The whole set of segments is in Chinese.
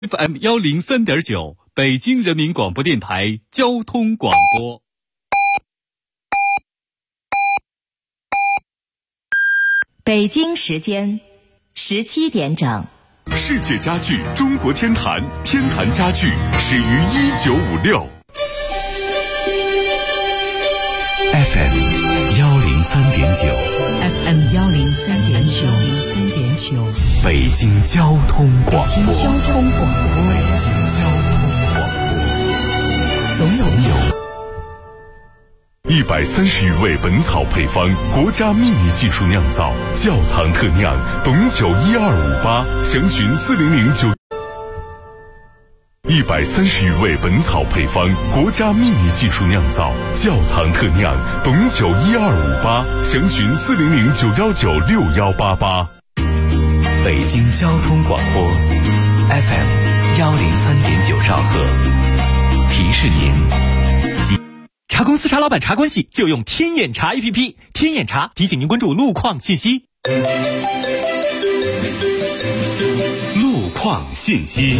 FM 103.9，北京人民广播电台交通广播。 北京时间17点整。 世界家具中国天坛，天坛家具始于1956。 FM 103.9，FM 103.9， 北京交通广播， 北京交通广播，总有 130余味本草配方，国家秘密技术酿造，窖藏特酿，董酒12588，详询4009。130余味本草配方，国家秘密技术酿造，窖藏特酿，董酒12588，详询4009196188。 北京交通广播 FM 103.9兆赫，提示您。 茶公司茶老板茶关系就用天眼查 APP， 天眼查提醒您关注路况信息。 路况信息。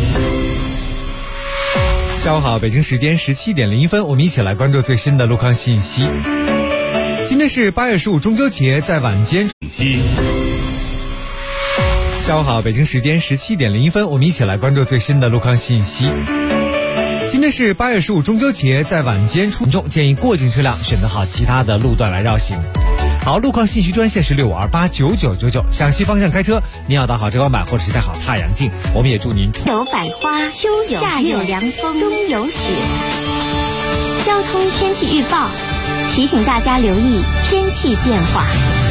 下午好，北京时间17点01分，我们一起来关注最新的路况信息。今天是8月15中秋节，在晚间下午好，北京时间17点01分，我们一起来关注最新的路况信息。今天是8月15中秋节，在晚间民众建议过境车辆选择好其他的路段来绕行。好，路况信息专线是65289999，向西方向开车，您要打好遮光板或者是戴好太阳镜。我们也祝您有百花，秋有夏有凉风，冬有雪。交通天气预报提醒大家留意天气变化。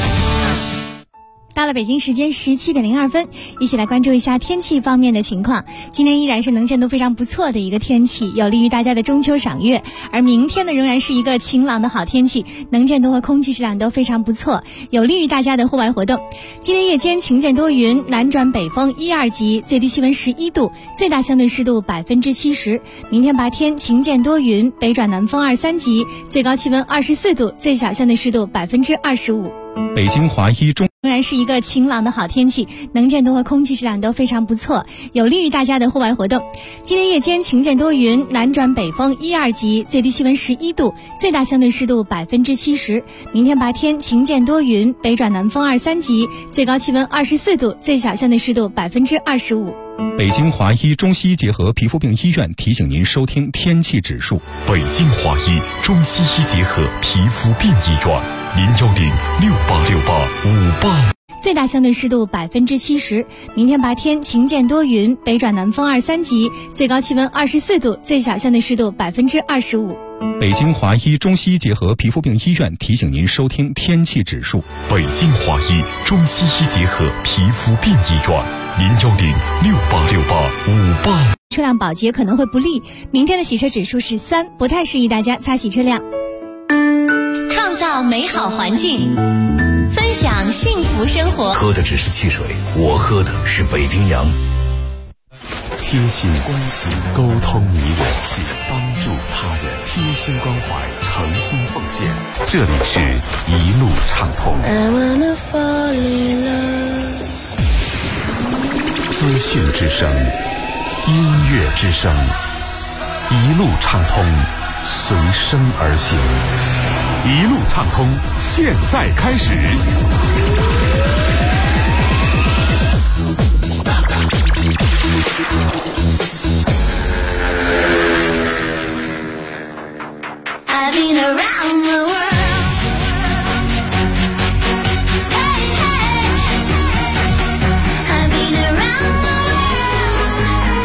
到了北京时间17点02分，一起来关注一下天气方面的情况。今天依然是能见度非常不错的一个天气，有利于大家的中秋赏月。而明天呢，仍然是一个晴朗的好天气，能见度和空气质量都非常不错，有利于大家的户外活动。今天夜间晴间多云，南转北风1、2级，最低气温11度，最大相对湿度70%。明天白天晴间多云，北转南风2、3级，最高气温24度，最小相对湿度25%。 北京华一中仍然是一个晴朗的好天气，能见度和空气质量都非常不错，有利于大家的户外活动。今天夜间晴间多云，南转北风1、2级，最低气温11度，最大相对湿度70%。明天白天晴间多云，北转南风2、3级，最高气温24度，最小相对湿度25%。 北京华一中西医结合皮肤病医院提醒您收听天气指数。北京华一中西医结合皮肤病医院，010686858。 最大相对湿度70%。明天白天晴间多云，北转南风2、3级，最高气温24度，最小相对湿度25%。 北京华一中西医结合皮肤病医院提醒您收听天气指数。北京华一中西医结合皮肤病医院，010686858。 车辆保洁可能会不利，明天的洗车指数是3，不太适宜大家擦洗车辆。 创造美好环境，分享幸福生活。 喝的只是汽水，我喝的是北冰洋。 贴心关心，沟通你我，帮助他人，贴心关怀，诚心奉献。这里是一路畅通。资讯之声，音乐之声，一路畅通，随声而行。一路畅通，现在开始。 I've been around the world. Hey, hey. I've been around the world.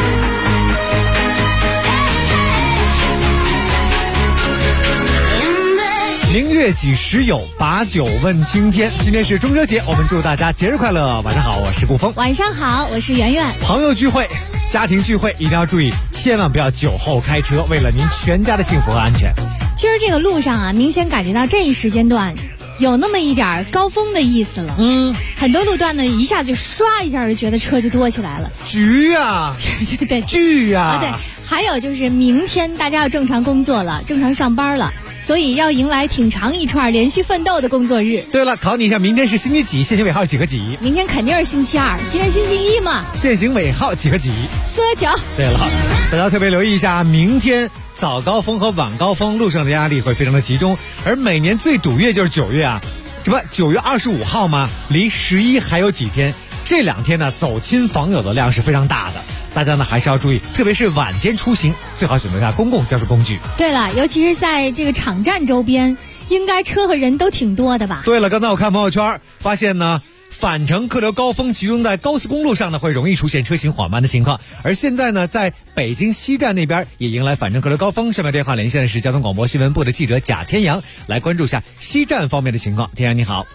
Hey, hey. 明月几时有，把酒问青天。今天是中秋节，我们祝大家节日快乐。晚上好，我是顾峰。 晚上好，我是圆圆。 朋友聚会、家庭聚会一定要注意，千万不要酒后开车，为了您全家的幸福和安全。 其实这个路上啊，明显感觉到这一时间段有那么一点高峰的意思了。很多路段呢，一下就刷一下就觉得车就多起来了。 局啊， 对， 聚啊， 对。还有就是明天大家要正常工作了，正常上班了。 所以要迎来挺长一串连续奋斗的工作日。 对了，考你一下，明天是星期几？限行尾号几和几？ 明天肯定是星期二，今天星期一嘛。 限行尾号几和几 ？4和9。 对了，大家特别留意一下，明天早高峰和晚高峰路上的压力会非常的集中，而每年最堵月就是9月啊，这不9月25号吗？离11还有几天，这2天呢走亲访友的量是非常大的，大家呢还是要注意，特别是晚间出行，最好选择一下公共交通工具。 对了，尤其是在这个场站周边，应该车和人都挺多的吧？ 对了，刚才我看朋友圈发现呢，返程客流高峰集中在高速公路上呢，会容易出现车行缓慢的情况。而现在呢，在北京西站那边也迎来返程客流高峰。下面电话连线的是交通广播新闻部的记者贾天阳，来关注一下西站方面的情况。天阳你好。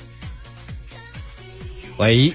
喂，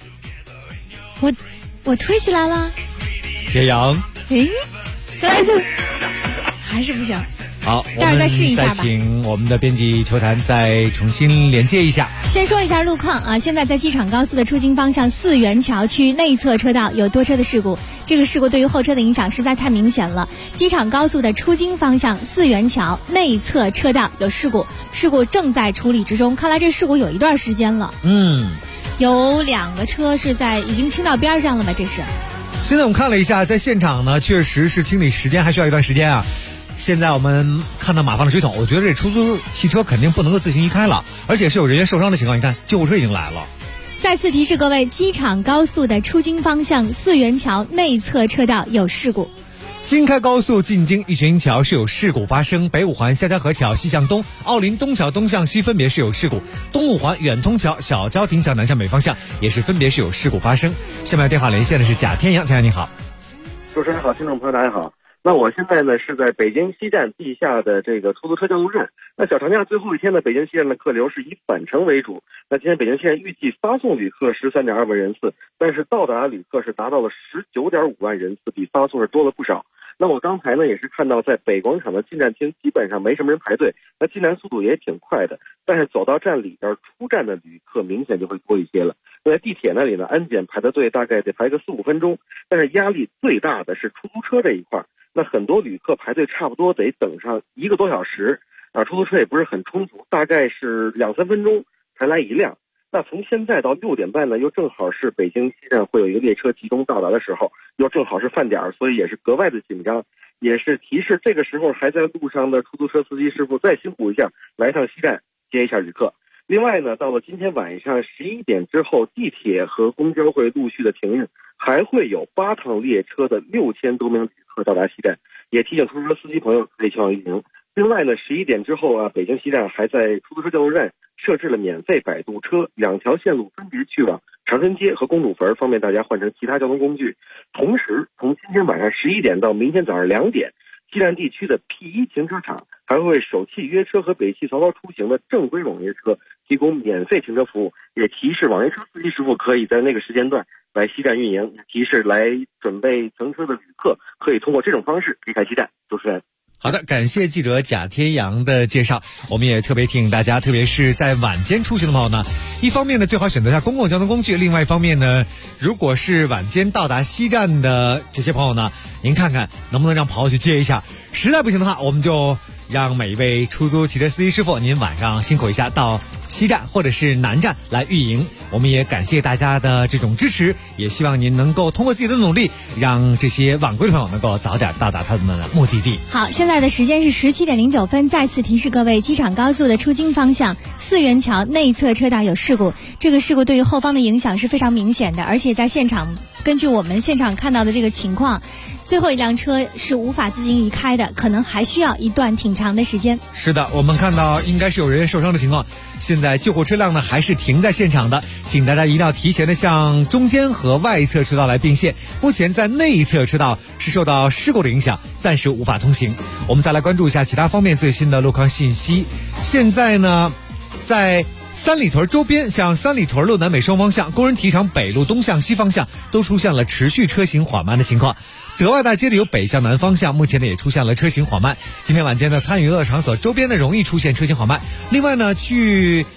我推起来了。 天阳， 再来一次，还是不行。 好， 待会儿再试一下吧。 再请我们的编辑球坛再重新连接一下。 先说一下路况啊，现在在机场高速的出京方向四元桥区内侧车道有多车的事故，这个事故对于后车的影响实在太明显了。机场高速的出京方向四元桥内侧车道有事故，事故正在处理之中，看来这事故有一段时间了。有2个车是已经清到边上了吧？这是。 现在我们看了一下，在现场呢，确实是清理时间还需要一段时间啊。现在我们看到马方的水桶，我觉得这出租汽车肯定不能够自行移开了，而且是有人员受伤的情况。你看，救护车已经来了。 再次提示各位，机场高速的出京方向四元桥内侧车道有事故。 京开高速进京玉泉桥是有事故发生，北五环下江河桥西向东、奥林东桥东向西分别是有事故，东五环远通桥小郊亭桥南向北方向也是分别是有事故发生。下面电话连线的是贾天阳，天阳你好。 主持人好，听众朋友大家好。那我现在呢是在北京西站地下的这个出租车交流站。那小长假最后一天呢，北京西站的客流是以返程为主。那今天北京西站预计发送旅客13.2万人次，但是到达旅客是达到了19.5万人次，比发送是多了不少。那我刚才呢也是看到，在北广场的进站厅基本上没什么人排队，那进站速度也挺快的。但是走到站里边，出站的旅客明显就会多一些了。在地铁那里呢，安检排的队大概得排个4-5分钟，但是压力最大的是出租车这一块。那很多旅客排队差不多得等上1个多小时啊，出租车也不是很充足，大概是2-3分钟才来一辆。那从现在到6点半呢，又正好是北京西站会有一个列车集中到达的时候，又正好是饭点，所以也是格外的紧张，也是提示这个时候还在路上的出租车司机师傅再辛苦一下，来趟西站接一下旅客。另外呢，到了今天晚上11点之后，地铁和公交会陆续的停运，还会有8趟列车的6000多名旅客到达西站，也提醒出租车司机朋友可以前往运营。另外呢，11点之后啊，北京西站还在出租车交流站设置了免费摆渡车，2条线路分别去往长春街和公主坟，方便大家换乘其他交通工具。同时，从今天晚上11点到明天早上2点，西站地区的 P1 停车场还会为首汽约车和北汽曹操出行的正规网约车提供免费停车服务，也提示网约车司机师傅可以在那个时间段来西站运营，也提示来准备乘车的旅客可以通过这种方式离开西站。主持人。 好的，感谢记者贾天阳的介绍。我们也特别提醒大家，特别是在晚间出行的朋友呢，一方面呢最好选择一下公共交通工具，另外一方面呢，如果是晚间到达西站的这些朋友呢，您看看能不能让朋友去接一下，实在不行的话，我们就让每一位出租汽车司机师傅您晚上辛苦一下，到西站或者是南站来运营。我们也感谢大家的这种支持，也希望您能够通过自己的努力，让这些晚归的朋友能够早点到达他们的目的地。 好，现在的时间是17点09分，再次提示各位，机场高速的出京方向四元桥内侧车道有事故，这个事故对于后方的影响是非常明显的，而且在现场，根据我们现场看到的这个情况，最后一辆车是无法自行移开的，可能还需要一段挺长的时间。 是的，我们看到应该是有人员受伤的情况，现在救护车辆呢还是停在现场的，请大家一定要提前的向中间和外侧车道来并线。目前在内侧车道是受到事故的影响，暂时无法通行。我们再来关注一下其他方面最新的路况信息。现在呢，在三里屯周边，像三里屯路南北双方向、工人体育场北路东向西方向都出现了持续车行缓慢的情况。德外大街的有北向南方向，目前呢也出现了车行缓慢。今天晚间呢，参与娱乐场所周边呢容易出现车行缓慢。另外呢，去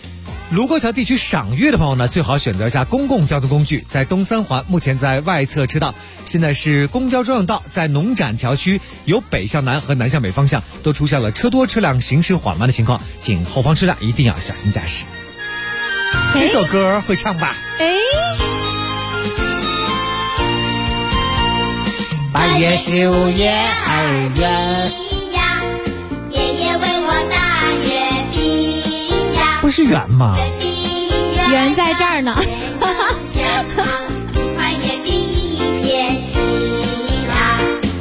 卢沟桥地区赏月的朋友呢，最好选择一下公共交通工具。在东三环，目前在外侧车道，现在是公交专用道，在农展桥区由北向南和南向北方向都出现了车多车辆行驶缓慢的情况，请后方车辆一定要小心驾驶。这首歌会唱吧 8月15月2月呀，爷爷为我打月饼呀， 不是圆吗？ 圆在这儿呢。 一块月饼一天起呀。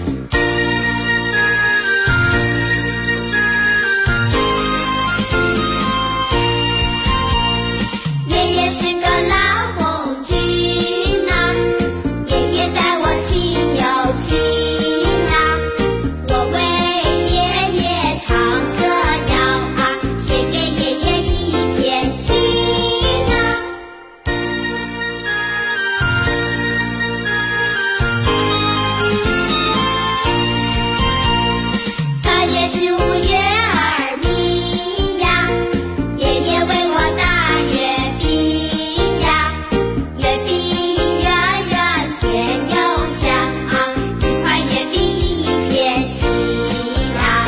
爷爷是个老红军呐，爷爷带我亲又亲呐，我为爷爷唱歌谣啊，写给爷爷一片心呐。8月15月2米呀，爷爷为我打月饼呀，月饼圆圆甜又香啊，一块月饼一天起呀。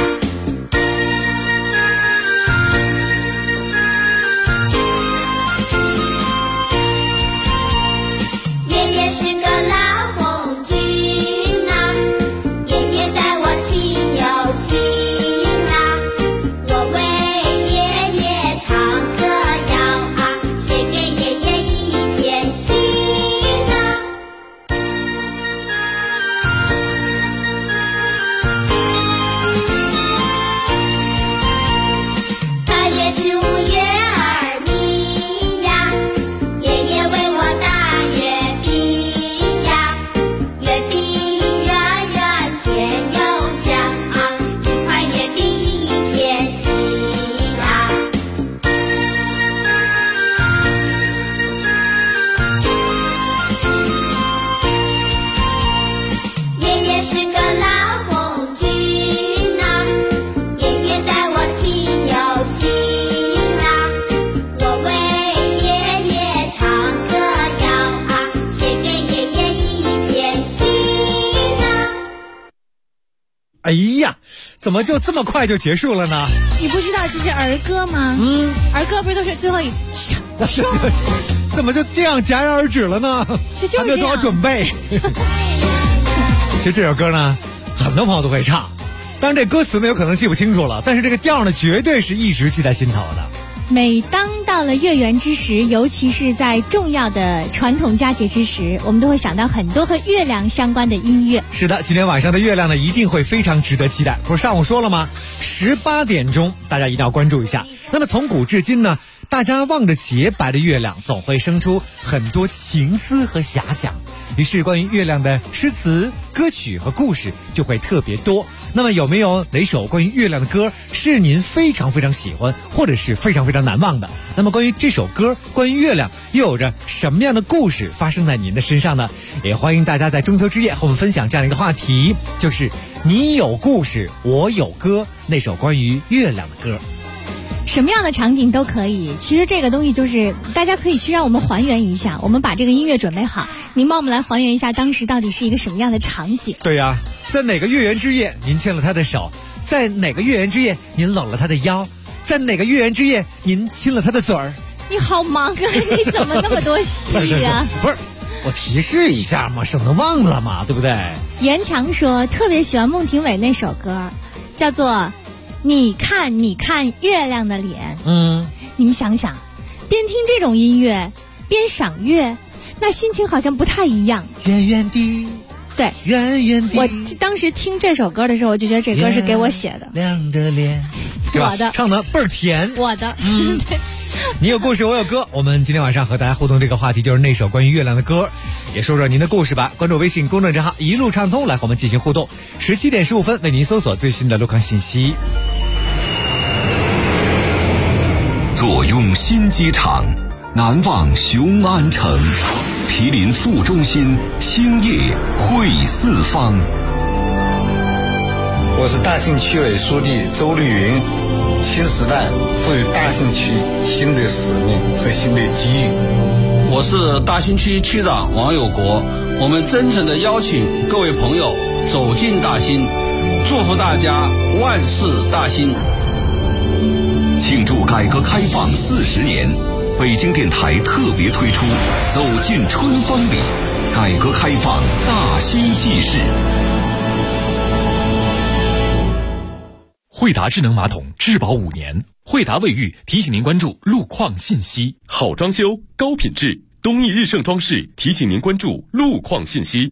爷爷是个老红军呐，爷爷带我亲又亲呐，我为爷爷唱歌谣啊，写给爷爷一片心呐。8月15月2米呀，爷爷为我打月饼呀，月饼圆圆甜又香啊，一块月饼一天起呀。爷爷是个老红军呐，爷爷带我亲又亲呐，我为爷爷唱歌谣啊，写给爷爷一片心呐。 哎呀，怎么就这么快就结束了呢？ 你不知道这是儿歌吗？儿歌不是都是最后一说怎么就这样戛然而止了呢？ 这就是还没有做好准备。其实这首歌呢，很多朋友都会唱，当然这歌词呢有可能记不清楚了，但是这个调呢绝对是一直记在心头的。 每当到了月圆之时，尤其是在重要的传统佳节之时，我们都会想到很多和月亮相关的音乐。 是的，今天晚上的月亮呢一定会非常值得期待。不是上午说了吗？18点钟大家一定要关注一下。那么从古至今呢，大家望着洁白的月亮，总会生出很多情思和遐想，于是关于月亮的诗词、歌曲和故事就会特别多。那么有没有哪首关于月亮的歌是您非常非常喜欢，或者是非常非常难忘的？那么关于这首歌，关于月亮又有着什么样的故事发生在您的身上呢？也欢迎大家在中秋之夜和我们分享这样一个话题，就是你有故事，我有歌，那首关于月亮的歌。 什么样的场景都可以，其实这个东西就是大家可以去让我们还原一下，我们把这个音乐准备好，您帮我们来还原一下当时到底是一个什么样的场景。 对呀，在哪个月圆之夜您牵了他的手，在哪个月圆之夜您搂了他的腰，在哪个月圆之夜您亲了他的嘴儿。 你好忙啊，你怎么那么多戏啊？ 不是我提示一下嘛，省得忘了嘛，对不对？ 严强说特别喜欢孟庭苇那首歌，叫做你看你看月亮的脸。你们想想，边听这种音乐边赏月，那心情好像不太一样。 圆圆的， 对， 圆圆的。 我当时听这首歌的时候，我就觉得这歌是给我写的。 亮的脸， 我的唱的倍儿甜。 我的，对。 你有故事，我有歌。我们今天晚上和大家互动这个话题就是那首关于月亮的歌，也说说您的故事吧。关注微信公众账号一路畅通来和我们进行互动。17点15分为您搜索最新的路况信息。 坐拥新机场，难忘雄安城，毗邻副中心，兴业汇四方。 我是大庆区委书记周绿云。 新时代赋予大兴区新的使命和新的机遇。 我是大兴区区长王有国，我们真诚地邀请各位朋友走进大兴，祝福大家万事大兴。 庆祝改革开放40年，北京电台特别推出《走进春风里》，改革开放大兴纪事。 惠达智能马桶质保5年，惠达卫浴提醒您关注路况信息。 好装修高品质，东义日盛装饰提醒您关注路况信息。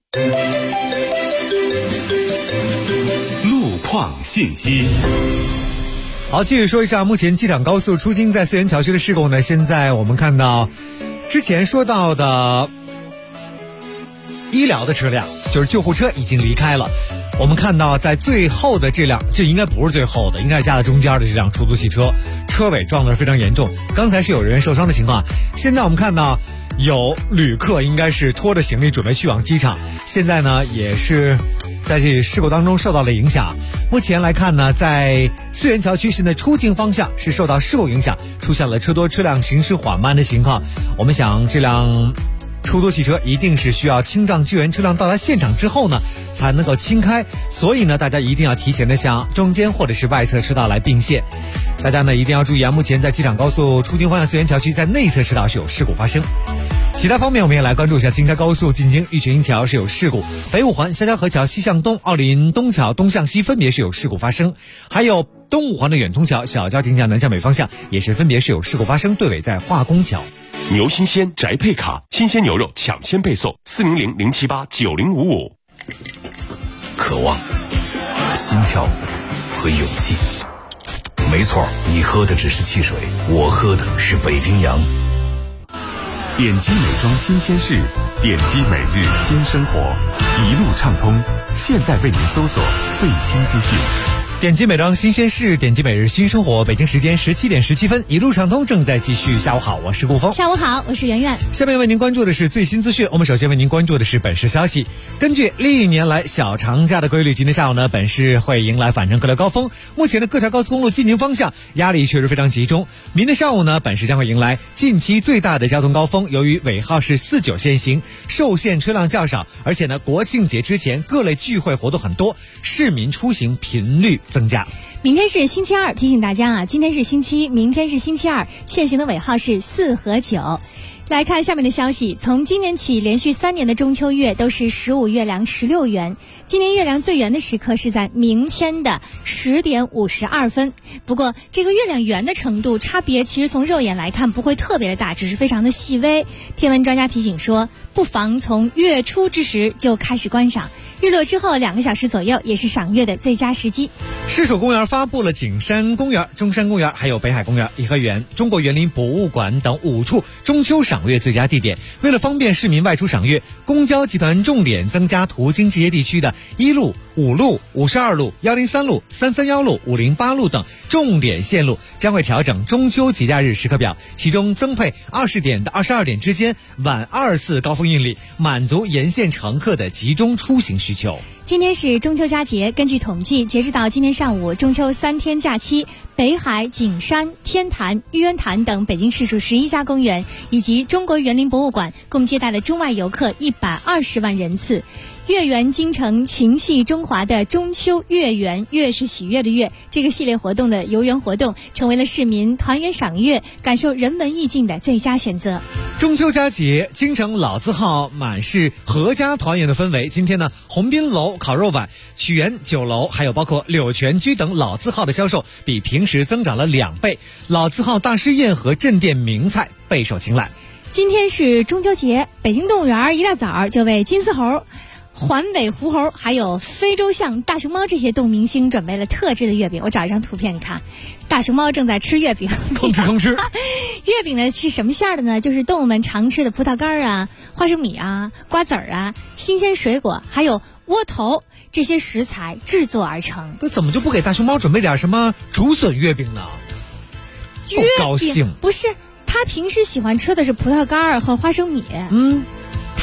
路况信息。 好，继续说一下目前机场高速出京在泗源桥区的事故呢。现在我们看到之前说到的医疗的车辆，就是救护车已经离开了。我们看到在最后的这应该不是最后的，应该是夹在中间的这辆出租汽车，车尾撞得非常严重，刚才是有人员受伤的情况。现在我们看到有旅客应该是拖着行李准备去往机场，现在呢也是在这事故当中受到了影响。目前来看呢，在泗源桥区现在出境方向是受到事故影响，出现了车多车辆行驶缓慢的情况。我们想这辆出租汽车一定是需要清障救援车辆到达现场之后呢才能够清开，所以呢大家一定要提前的向中间或者是外侧车道来并线。大家呢一定要注意啊，目前在机场高速出京方向泗源桥区在内侧车道是有事故发生。其他方面我们也来关注一下京开高速进京玉泉营桥是有事故，北五环下交河桥西向东、奥林东桥东向西分别是有事故发生，还有东五环的远通桥小交亭桥南向北方向也是分别是有事故发生，对尾在化工桥。 牛新鲜宅配卡，新鲜牛肉抢先配送，400-078-9055。 渴望、心跳和勇气。没错，你喝的只是汽水，我喝的是北冰洋。 点击美妆新鲜事，点击每日新生活，一路畅通。现在为您搜索最新资讯。 点击美妆新鲜事，点击每日新生活。北京时间17点17分，一路畅通正在继续。下午好，我是顾峰。 下午好，我是圆圆。 下面为您关注的是最新资讯。我们首先为您关注的是本市消息。根据历年来小长假的规律，今天下午呢，本市会迎来返程客流高峰。目前的各条高速公路进京方向压力确实非常集中。明天上午呢，本市将会迎来近期最大的交通高峰。由于尾号是49限行，受限车辆较少，而且呢，国庆节之前各类聚会活动很多，市民出行频率增加。 明天是星期二，提醒大家啊，今天是星期一，明天是星期二，限行的尾号是4和9。来看下面的消息，从今年起，连续3年的中秋月都是15月亮16圆。今年月亮最圆的时刻是在明天的10点52分。不过，这个月亮圆的程度差别，其实从肉眼来看不会特别的大，只是非常的细微。天文专家提醒说，不妨从月初之时就开始观赏，日落之后2个小时左右也是赏月的最佳时机。 市属公园发布了景山公园、中山公园、还有北海公园、颐和园、中国园林博物馆等5处中秋赏月最佳地点。为了方便市民外出赏月，公交集团重点增加途经这些地区的1路、5路、52路、103路、331路、508路等重点线路，将会调整中秋节假日时刻表，其中增配20点到22点之间晚24高峰运力，满足沿线乘客的集中出行需求。 今天是中秋佳节，根据统计，截止到今天上午，中秋3天假期，北海、景山、天坛、玉渊潭等北京市属11家公园以及中国园林博物馆共接待了中外游客120万人次。月圆京城情系中华的中秋月圆，月是喜悦的月，这个系列活动的游园活动成为了市民团圆赏月、感受人文意境的最佳选择。 中秋佳节，京城老字号满是阖家团圆的氛围。今天呢，鸿宾楼烤肉碗、曲园酒楼，还有包括柳泉居等老字号的销售比平时增长了2倍，老字号大师宴和镇店名菜备受青睐。 今天是中秋节，北京动物园一大早就为金丝猴、环尾狐猴还有非洲象、大熊猫这些动物明星准备了特制的月饼。我找一张图片，你看，大熊猫正在吃月饼， 吭哧吭哧。 月饼呢是什么馅的呢？就是动物们常吃的葡萄干啊、花生米啊、瓜子啊、新鲜水果还有窝头这些食材制作而成。 那怎么就不给大熊猫准备点什么竹笋月饼呢？ 月饼高兴不是，他平时喜欢吃的是葡萄干和花生米。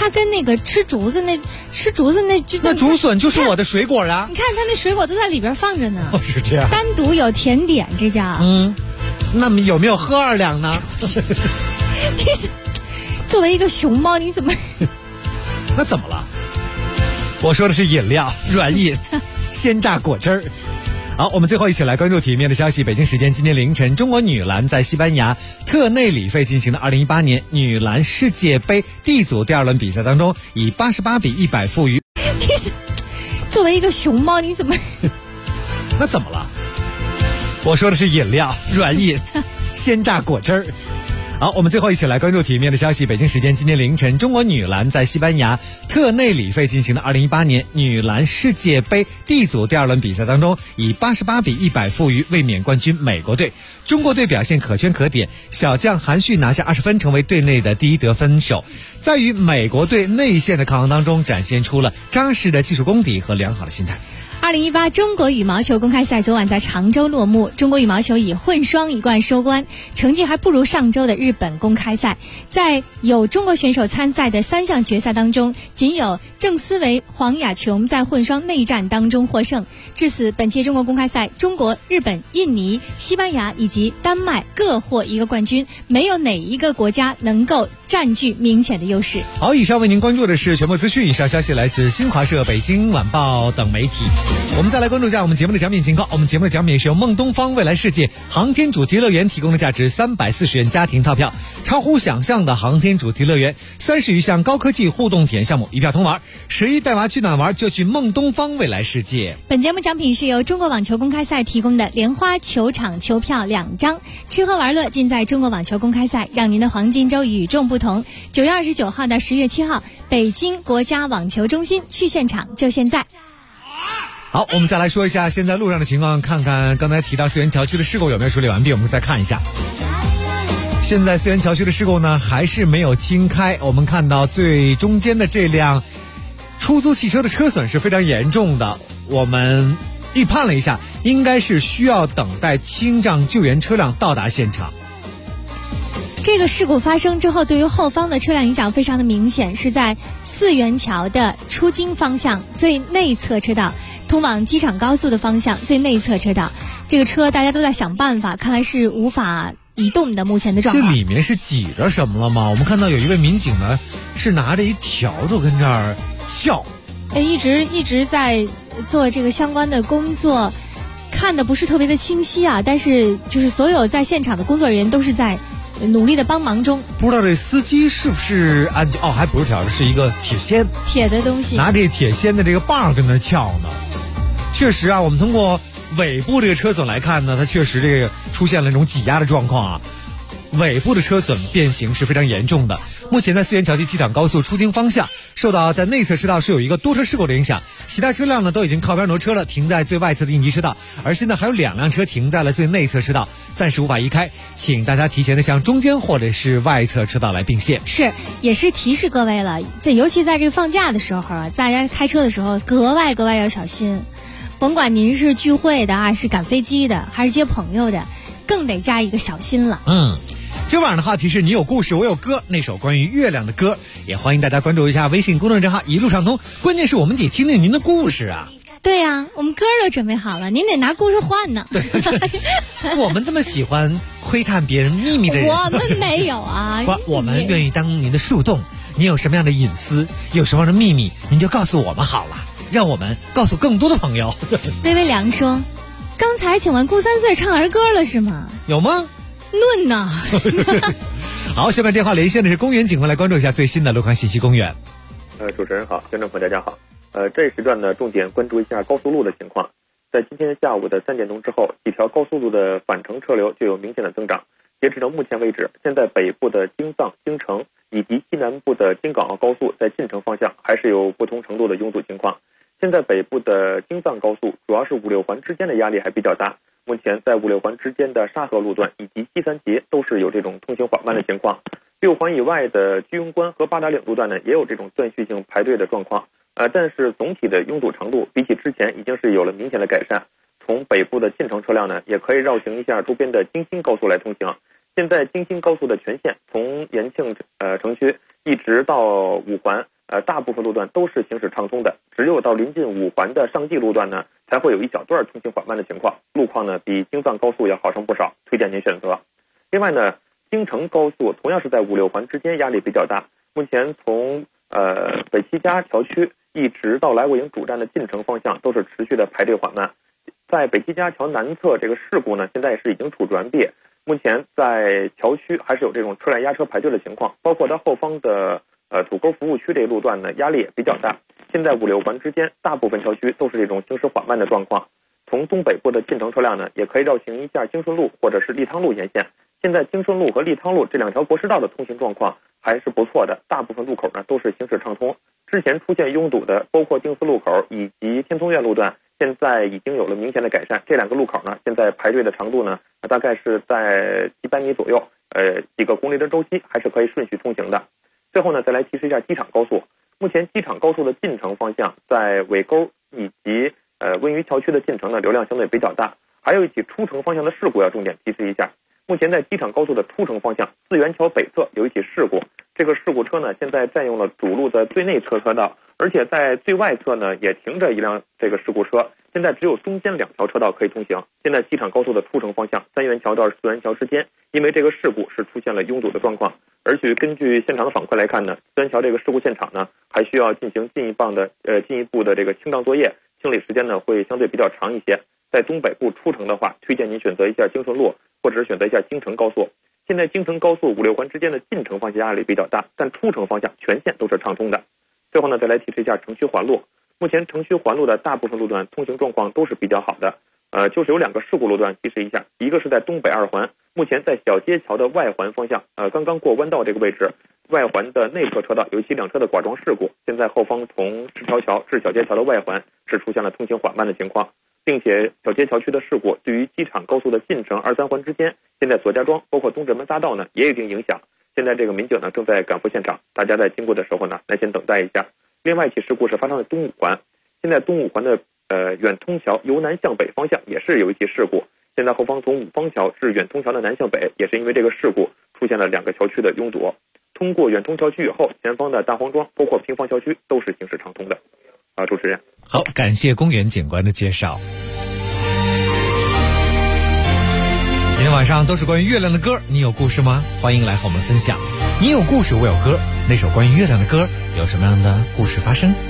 它跟那个吃竹子那就那竹笋就是我的水果啊！ 你看它那水果都在里边放着呢。 哦，是这样。 单独有甜点，这叫那么有没有喝2两呢？ 作为一个熊猫，你怎么？ 那怎么了？我说的是饮料，软饮，鲜榨果汁儿。好，我们最后一起来关注体育面的消息。北京时间今天凌晨，中国女篮在西班牙特内里费进行的2018年女篮世界杯 D 组第2轮比赛当中，以88比100负于。 作为一个熊猫，你怎么？ 那怎么了？我说的是饮料，软饮，鲜榨果汁儿。好，我们最后一起来关注体育面的消息。北京时间今天凌晨，中国女篮在西班牙特内里费进行的2018年女篮世界杯 D 组第2轮比赛当中，以88比100负于卫冕冠军美国队。中国队表现可圈可点，小将韩旭拿下20分，成为队内的第1得分手，在与美国队内线的抗衡当中，展现出了扎实的技术功底和良好的心态。 2018中国羽毛球公开赛昨晚在常州落幕，中国羽毛球以混双一冠收官，成绩还不如上周的日本公开赛。在有中国选手参赛的3项决赛当中，仅有郑思维、黄雅琼在混双内战当中获胜。至此，本届中国公开赛，中国、日本、印尼、西班牙以及丹麦各获1个冠军，没有哪一个国家能够占据明显的优势。 好，以上为您关注的是全部资讯，以上消息来自新华社、北京晚报等媒体。我们再来关注一下我们节目的奖品情况。我们节目的奖品是由梦东方未来世界航天主题乐园提供的价值340元家庭套票，超乎想象的航天主题乐园，30余项高科技互动体验项目，一票通玩。11带娃去哪玩就去梦东方未来世界。 本节目奖品是由中国网球公开赛提供的莲花球场球票2张，吃喝玩乐尽在中国网球公开赛，让您的黄金周与众不同。9月29号到10月7号，北京国家网球中心，去现场就现在。 好，我们再来说一下现在路上的情况，看看刚才提到四元桥区的事故有没有处理完毕。我们再看一下，现在四元桥区的事故呢还是没有清开。我们看到最中间的这辆出租汽车的车损是非常严重的，我们预判了一下，应该是需要等待清障救援车辆到达现场。 这个事故发生之后，对于后方的车辆影响非常的明显，是在四元桥的出京方向最内侧车道，通往机场高速的方向最内侧车道。这个车大家都在想办法，看来是无法移动的目前的状况。 这里面是挤着什么了吗？我们看到有一位民警呢，是拿着一笤帚跟这儿笑， 一直在做这个相关的工作，看的不是特别的清晰啊。但是就是所有在现场的工作人员都是在努力的帮忙中。 不知道这司机是不是还不是笤帚，是一个铁锨， 铁的东西， 拿这铁锨的这个棒跟那撬呢。确实啊，我们通过尾部这个车损来看呢，它确实这个出现了这种挤压的状况啊，尾部的车损变形是非常严重的。目前在四元桥区机场高速出京方向，受到在内侧车道是有一个多车事故的影响，其他车辆呢都已经靠边挪车了，停在最外侧的应急车道，而现在还有2辆车停在了最内侧车道，暂时无法移开，请大家提前的向中间或者是外侧车道来并线。 是，也是提示各位了，尤其在这个放假的时候啊，大家开车的时候格外要小心，甭管您是聚会的啊，是赶飞机的，还是接朋友的，更得加一个小心了。 今晚的话题是你有故事我有歌，那首关于月亮的歌，也欢迎大家关注一下微信公众账号一路畅通，关键是我们得听听您的故事啊。 对呀，我们歌都准备好了，您得拿故事换呢。 对我们这么喜欢窥探别人秘密的人， 我们没有啊。 我们愿意当您的树洞，您有什么样的隐私，有什么样的秘密，您就告诉我们好了，让我们告诉更多的朋友。 微微凉说，刚才请问顾3岁唱儿歌了是吗？ 有吗？ 论呐。 好，下面电话连线的是公园警官，来关注一下最新的路况信息。公园， 主持人好，听众朋友大家好。这一时段呢，重点关注一下高速路的情况。在今天下午的3点钟之后，几条高速路的返程车流就有明显的增长。截止到目前为止，现在北部的京藏、京承以及西南部的京港澳高速在进城方向还是有不同程度的拥堵情况。现在北部的京藏高速主要是5、6环之间的压力还比较大。目前在5、6环之间的沙河路段以及西三节都是有这种通行缓慢的情况。6环以外的居庸关和八达岭路段呢，也有这种断续性排队的状况。但是总体的拥堵程度比起之前已经是有了明显的改善。从北部的进城车辆呢，也可以绕行一下周边的京新高速来通行。 现在京新高速的全线从延庆城区一直到五环，大部分路段都是行驶畅通的，只有到临近五环的上纪路段呢，才会有一小段通行缓慢的情况，路况呢比京藏高速要好上不少，推荐您选择。另外呢，京承高速同样是在5、6环之间压力比较大，目前从北七家桥区一直到来国营主站的进城方向都是持续的排队缓慢。在北七家桥南侧这个事故呢，现在是已经处置完毕，目前在桥区还是有这种车辆压车排队的情况，包括它后方的土沟服务区这一路段呢，压力也比较大。现在5、6环之间大部分桥区都是这种行驶缓慢的状况。从东北部的进城车辆呢，也可以绕行一下京顺路或者是利汤路沿线。现在京顺路和利汤路这2条国师道的通行状况还是不错的，大部分路口呢都是行驶畅通。之前出现拥堵的包括丁字路口以及天通苑路段，现在已经有了明显的改善。这2个路口呢，现在排队的长度呢，大概是在几百米左右，几个公里的周期还是可以顺序通行的。最后呢，再来提示一下机场高速。目前机场高速的进城方向，在尾沟以及温榆桥区的进城呢，流量相对比较大。还有一起出城方向的事故要重点提示一下。目前在机场高速的出城方向，四元桥北侧有一起事故。这个事故车呢，现在占用了主路的最内侧车道，而且在最外侧呢也停着一辆这个事故车。现在只有中间2条车道可以通行。现在机场高速的出城方向3元桥到4元桥之间，因为这个事故是出现了拥堵的状况，而且根据现场的反馈来看呢，4元桥这个事故现场呢还需要进行进一步的这个清障作业，清理时间呢会相对比较长一些。在东北部出城的话，推荐您选择一下京顺路，或者是选择一下京承高速。现在京承高速5、6环之间的进城方向压力比较大，但出城方向全线都是畅通的。最后呢，再来提示一下城区环路。目前城区环路的大部分路段通行状况都是比较好的，就是有2个事故路段提示一下。一个是在东北2环，目前在小街桥的外环方向，刚刚过弯道这个位置，外环的内侧车道有一起2车的剐撞事故，现在后方从石条桥至小街桥的外环是出现了通行缓慢的情况。并且小街桥区的事故对于机场高速的进城2、3环之间，现在左家庄包括东直门大道呢也有一定影响。现在这个民警呢正在赶赴现场，大家在经过的时候呢耐心等待一下。另外一起事故是发生在东五环，现在东五环的远通桥由南向北方向也是有一起事故，现在后方从五方桥至远通桥的南向北也是因为这个事故出现了2个桥区的拥堵。通过远通桥区以后，前方的大黄庄包括平房桥区都是行驶畅通的。主持人好，感谢公园警官的介绍。今天晚上都是关于月亮的歌，你有故事吗？欢迎来和我们分享。你有故事，我有歌。那首关于月亮的歌有什么样的故事发生？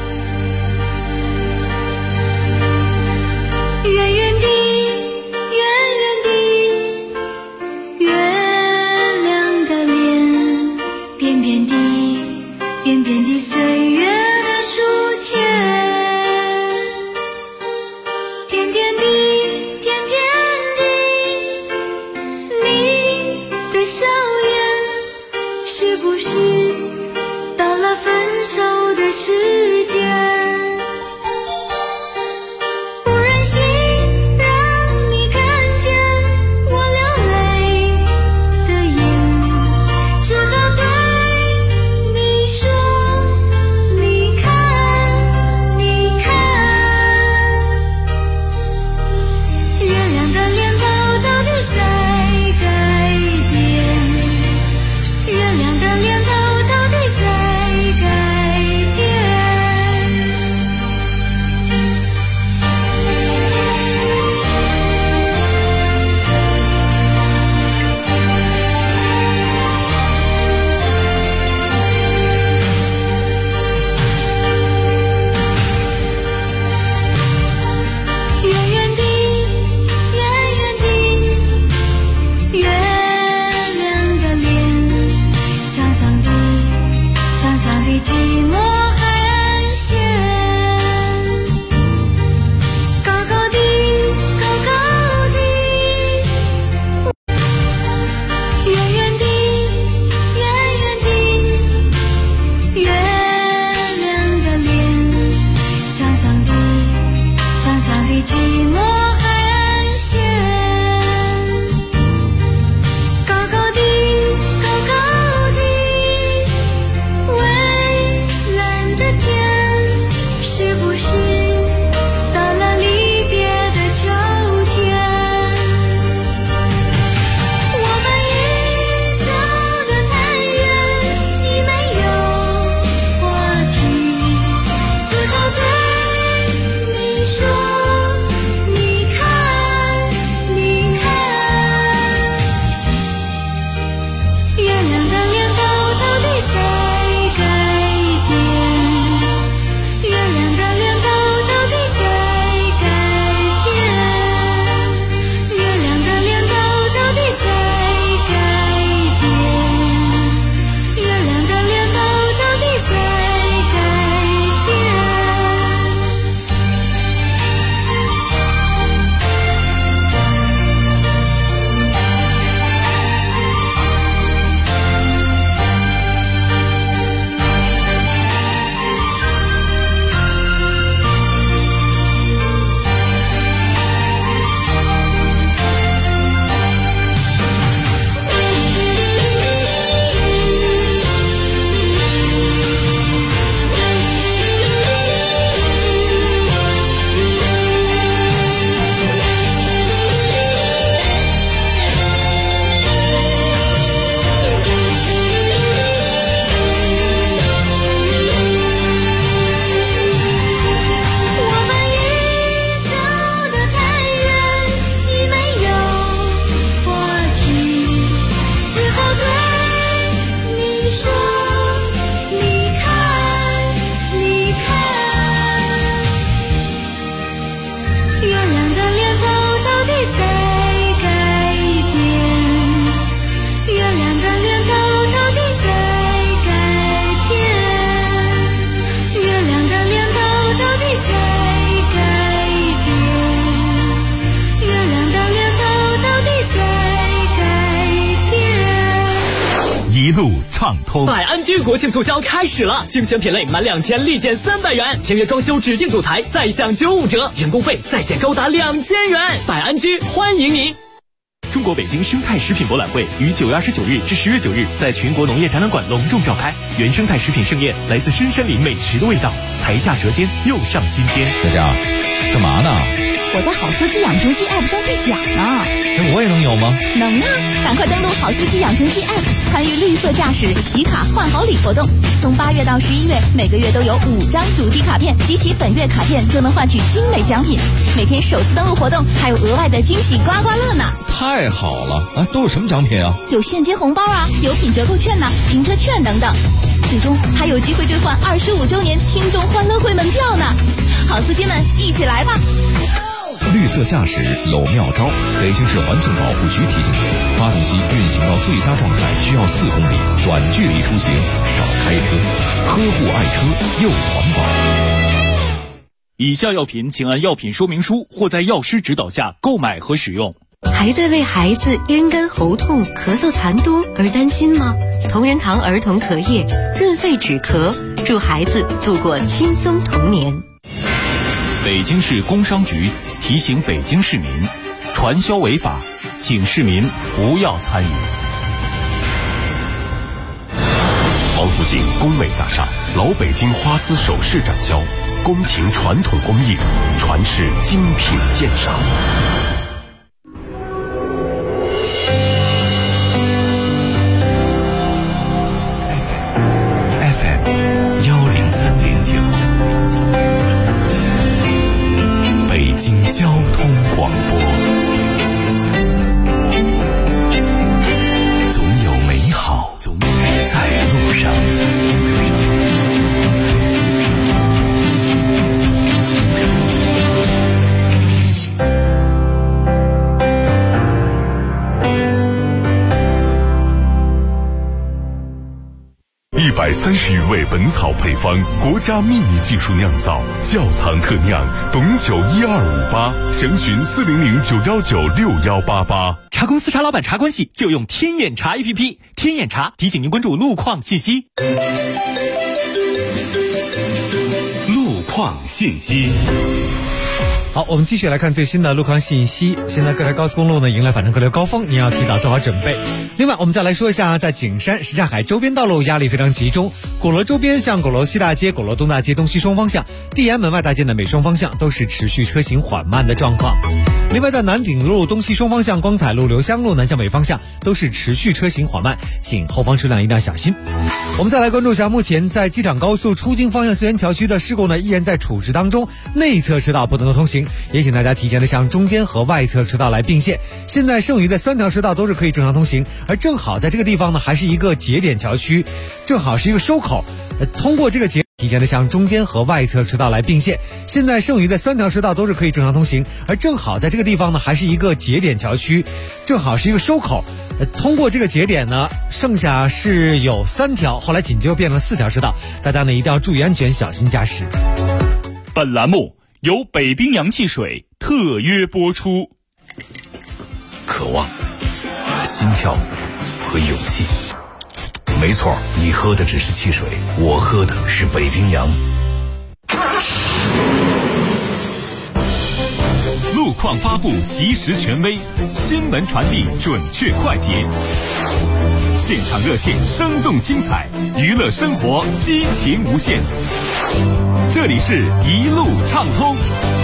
远远地，远远地，月亮的脸，扁扁地，扁扁地岁月的书签，点点滴，点点滴，你的笑颜，是不是到了分手的时一路畅通。 百安居国庆促销开始了，精选品类满2000立减300元，签约装修指定主材再享95折，人工费再减高达2000元。百安居欢迎您。中国北京生态食品博览会于9月29日至10月9日在全国农业展览馆隆重召开，原生态食品盛宴来自深山林美食的味道，才下舌尖又上心间。 佳佳，干嘛呢？ 我在好司机养成记 App 上兑奖呢。 我也能有吗？ 能啊！赶快登录好司机养成记 App， 参与绿色驾驶集卡换好礼活动。从8月到11月，每个月都有5张主题卡片，集齐本月卡片就能换取精美奖品。每天首次登录活动还有额外的惊喜刮刮乐呢！ 太好了！啊，都有什么奖品啊？有现金红包啊，有品折扣券呐，停车券等等。最终还有机会兑换25周年听众欢乐会门票呢！好司机们，一起来吧！ 绿色驾驶有妙招，北京市环境保护局提醒您：发动机运行到最佳状态需要4公里，短距离出行少开车，呵护爱车又环保。 以下药品请按药品说明书或在药师指导下购买和使用。 还在为孩子咽干喉痛、咳嗽痰多而担心吗？同仁堂儿童咳液润肺止咳，助孩子度过轻松童年。 北京市工商局提醒北京市民，传销违法，请市民不要参与。 王府井工美大厦老北京花丝首饰展销，宫廷传统工艺，传世精品鉴赏。 FM 103.9，北京交通广播，总有美好在路上。 130余味本草配方，国家秘密技术酿造，窖藏特酿，董酒12588，详询40091961188。 茶公司茶老板茶关系就用天眼查 APP， 天眼查提醒您关注路况信息。 路况信息。 好，我们继续来看最新的路况信息。现在各条高速公路呢迎来返程客流高峰，您要提早做好准备。另外，我们再来说一下，在景山、什刹海周边道路压力非常集中，鼓楼周边像鼓楼西大街、鼓楼东大街东西双方向、地安门外大街的每双方向都是持续车行缓慢的状况。另外，在南鼎路东西双方向、光彩路、留香路南向北方向都是持续车行缓慢，请后方车辆一定要小心。我们再来关注一下，目前在机场高速出京方向思源桥区的事故呢，依然在处置当中，内侧车道不能够通行，也请大家提前的向中间和外侧车道来并线。现在剩余的3条车道都是可以正常通行，而正好在这个地方呢，还是一个节点桥区，正好是一个收口，通过这个提前的向中间和外侧车道来并线。现在剩余的3条车道都是可以正常通行，而正好在这个地方呢，还是一个节点桥区，正好是一个收口，通过这个节点呢，剩下是有3条，后来紧接着变成4条车道，大家呢一定要注意安全，小心驾驶。 本栏目由北冰洋汽水特约播出。 渴望、心跳和勇气。没错，你喝的只是汽水，我喝的是北冰洋。 路况发布及时权威，新闻传递准确快捷，现场热线生动精彩，娱乐生活激情无限。这里是一路畅通。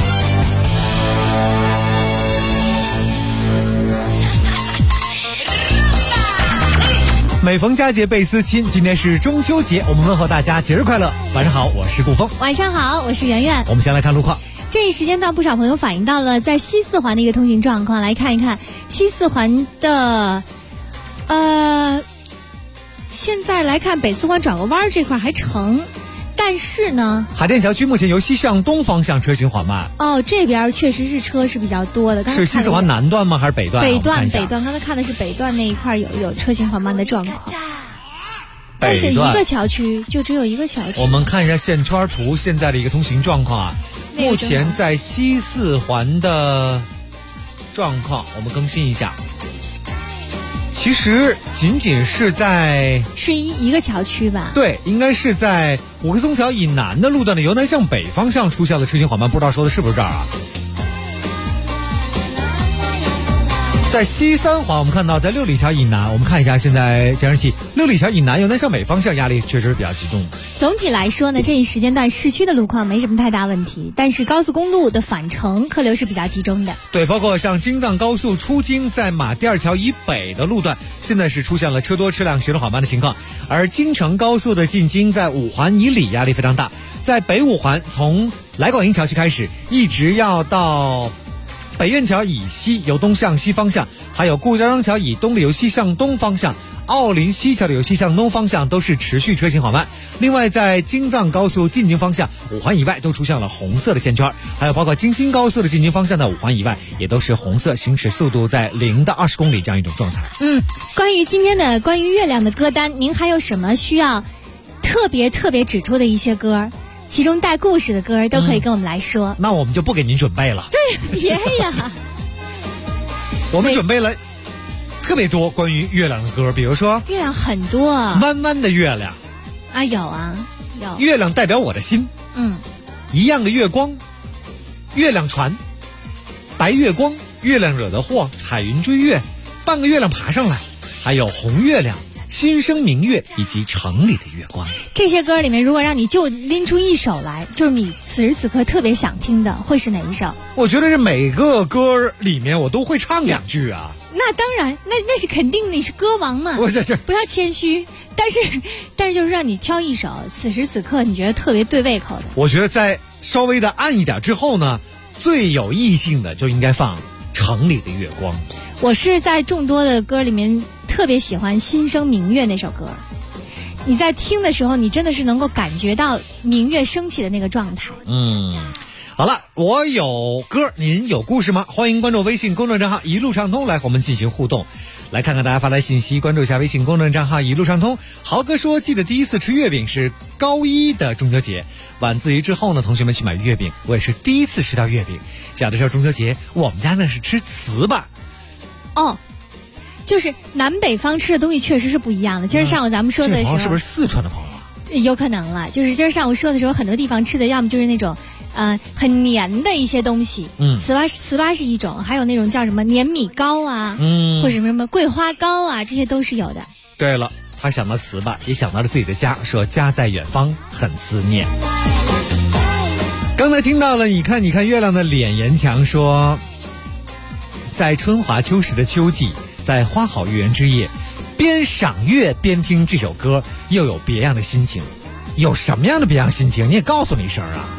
每逢佳节倍思亲，今天是中秋节，我们问候大家节日快乐。晚上好，我是顾峰。 晚上好，我是圆圆。 我们先来看路况。 这一时间段，不少朋友反映到了在西四环的一个通行状况，来看一看西四环的，现在来看北四环转个弯这块还成，但是呢， 海淀桥区目前由西向东方向车行缓慢。 哦，这边确实是车是比较多的。 是西四环南段吗？还是北段？ 北段，刚才看的是北段那一块有车行缓慢的状况。而且一个桥区就只有一个桥区。 我们看一下线圈图现在的一个通行状况啊。目前在西四环的状况，我们更新一下。其实仅仅是在一个桥区吧？ 对，应该是在五棵松桥以南的路段的由南向北方向出现了车行缓慢，不知道说的是不是这儿啊？在西三环，我们看到在六里桥以南，我们看一下现在监视器，六里桥以南由南向北方向压力确实是比较集中。 总体来说呢，这一时间段市区的路况没什么太大问题，但是高速公路的返程客流是比较集中的。 对，包括像京藏高速出京在马甸二桥以北的路段，现在是出现了车多车辆行驶缓慢的情况，而京承高速的进京在五环以里压力非常大，在北五环从来广营桥区开始，一直要到北苑桥以西由东向西方向，还有顾家庄桥以东的由西向东方向，奥林西桥的由西向东方向都是持续车行缓慢。另外在京藏高速进京方向五环以外都出现了红色的线圈，还有包括京新高速的进京方向的五环以外也都是红色，行驶速度在0到20公里这样一种状态。 关于今天的关于月亮的歌单，您还有什么需要特别指出的一些歌，其中带故事的歌都可以跟我们来说。 那我们就不给您准备了。 对，别呀。 我们准备了特别多关于月亮的歌，比如说月亮很多， 弯弯的月亮啊，有啊，有。 月亮代表我的心，一样的月光，月亮船，白月光，月亮惹的祸，彩云追月，半个月亮爬上来，还有红月亮，心生明月，以及城里的月光。 这些歌里面，如果让你就拎出一首来，就是你此时此刻特别想听的，会是哪一首？ 我觉得这每个歌里面我都会唱2句啊。 那当然，那是肯定，你是歌王嘛。 我这不要谦虚，但是就是让你挑一首此时此刻你觉得特别对胃口的。 我觉得在稍微的暗一点之后呢，最有意境的就应该放城里的月光。 我是在众多的歌里面特别喜欢心生明月那首歌，你在听的时候你真的是能够感觉到明月升起的那个状态。 好了，我有歌，您有故事吗？欢迎关注微信公众账号一路畅通来和我们进行互动。来看看大家发来信息，关注一下微信公众账号一路畅通。豪哥说记得第一次吃月饼是高一的中秋节，晚自习之后呢，同学们去买月饼，我也是第一次吃到月饼。小的时候中秋节我们家呢是吃糍粑。 就是南北方吃的东西确实是不一样的。今儿上午咱们说的时候， 是不是四川的朋友？ 有可能了，就是今儿上午说的时候，很多地方吃的要么就是那种很黏的一些东西。糍粑是一种，还有那种叫什么粘米糕啊，或者什么桂花糕啊，这些都是有的。 对了，他想到糍粑，也想到了自己的家，说家在远方，很思念。刚才听到了，你看月亮的脸，严强说，在春华秋实的秋季，在花好月圆之夜，边赏月边听这首歌，又有别样的心情。有什么样的别样心情？你也告诉你一声啊。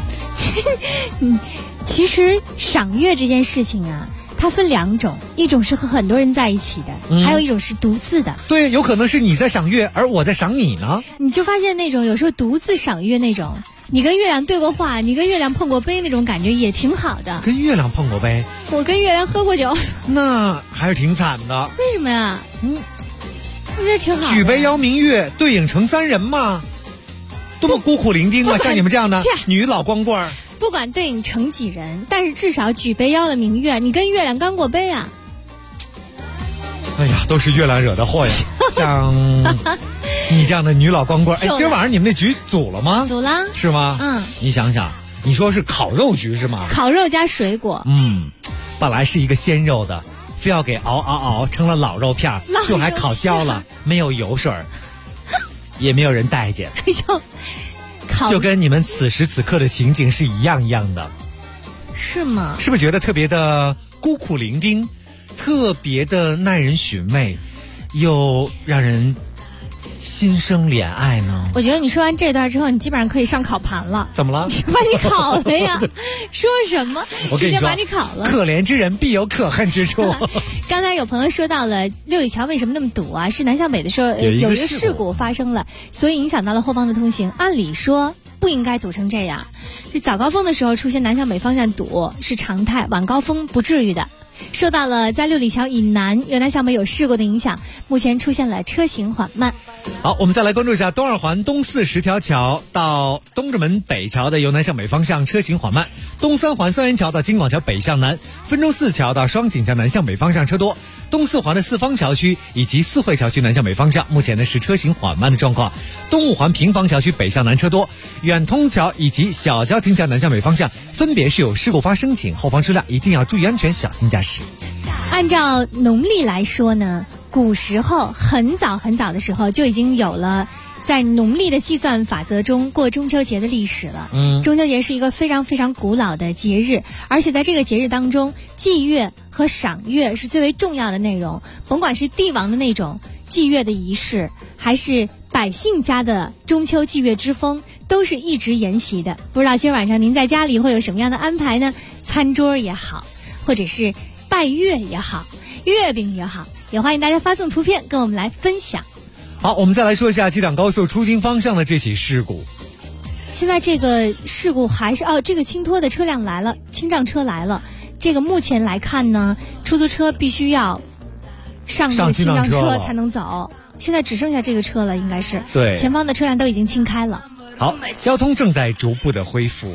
其实赏月这件事情啊，它分两种，一种是和很多人在一起的，还有一种是独自的。 对，有可能是你在赏月，而我在赏你呢。 你就发现那种有时候独自赏月那种，你跟月亮对过话，你跟月亮碰过杯那种感觉也挺好的。 跟月亮碰过杯？ 我跟月亮喝过酒。 那还是挺惨的。 为什么呀？我觉得挺好的。 举杯邀明月，对影成三人嘛，多么孤苦伶仃啊！像你们这样的女老光棍儿， 不管对影成几人，但是至少举杯邀了明月，你跟月亮干过杯啊。 哎呀，都是月亮惹的祸呀！像你这样的女老光棍，今儿晚上你们那局组了吗？ 组了。 是吗？你想想，你说是烤肉局是吗？ 烤肉加水果。 本来是一个鲜肉的，非要给熬成了老肉片，就还烤焦了，没有油水儿，也没有人待见。就跟你们此时此刻的情景是一样的。 是吗？ 是不是觉得特别的孤苦伶仃，特别的耐人寻味，又让人心生怜爱呢？ 我觉得你说完这段之后，你基本上可以上烤盘了。 怎么了？ 把你烤了呀？说什么？ 我跟你说， 直接把你烤了。 可怜之人必有可恨之处。 刚才有朋友说到了六里桥为什么那么堵啊？是南向北的时候有一个事故发生了，所以影响到了后方的通行。按理说不应该堵成这样，是早高峰的时候出现南向北方向堵是常态，晚高峰不至于的。受到了在六里桥以南由南向北有事故的影响，目前出现了车行缓慢。 好，我们再来关注一下东二环东四10条桥到东直门北桥的由南向北方向车行缓慢，东三环三元桥到京广桥北向南，分钟寺桥到双井桥南向北方向车多，东四环的四方桥区以及四惠桥区南向北方向目前呢是车行缓慢的状况，东五环平房桥区北向南车多，远通桥以及小交亭桥南向北方向分别是有事故发生，请后方车辆一定要注意安全，小心驾驶。 按照农历来说呢，古时候很早的时候就已经有了在农历的计算法则中过中秋节的历史了。中秋节是一个非常非常古老的节日，而且在这个节日当中，祭月和赏月是最为重要的内容。甭管是帝王的那种祭月的仪式，还是百姓家的中秋祭月之风，都是一直沿袭的。不知道今儿晚上您在家里会有什么样的安排呢？餐桌也好，或者是拜月也好，月饼也好，也欢迎大家发送图片跟我们来分享。 好，我们再来说一下机场高速出京方向的这起事故。 现在这个事故还是这个轻拖的车辆来了，轻障车来了。这个目前来看呢，出租车必须要上这个轻障车才能走。现在只剩下这个车了，应该是。 对， 前方的车辆都已经清开了。 好，交通正在逐步的恢复。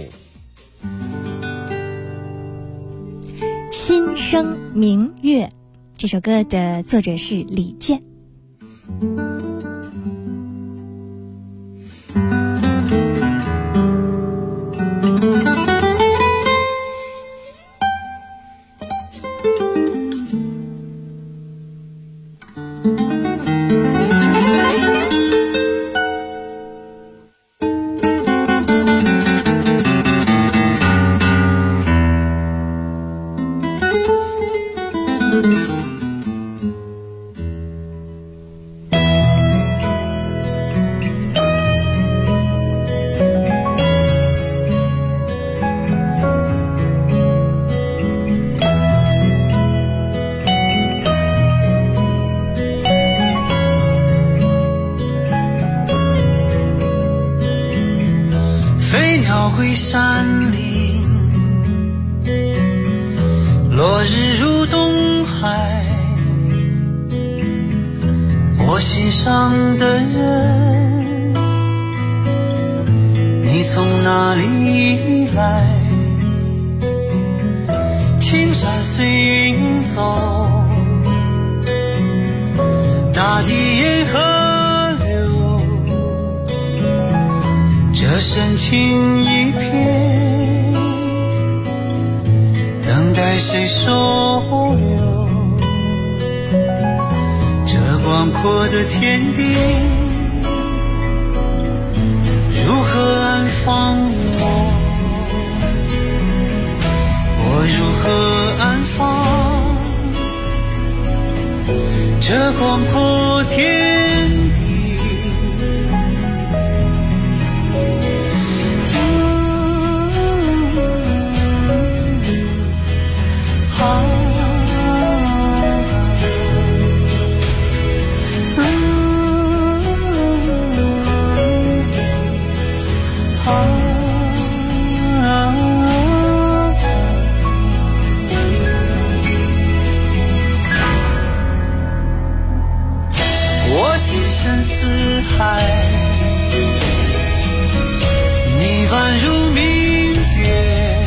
心生明月，这首歌的作者是李健。 飞鸟归山林，落日入东海。我心上的人，你从哪里来？青山随云走，大地沿河流，这深情一片， 在谁手留？这广阔的天地，如何安放我？我如何安放这广阔天地？海，你宛如明月，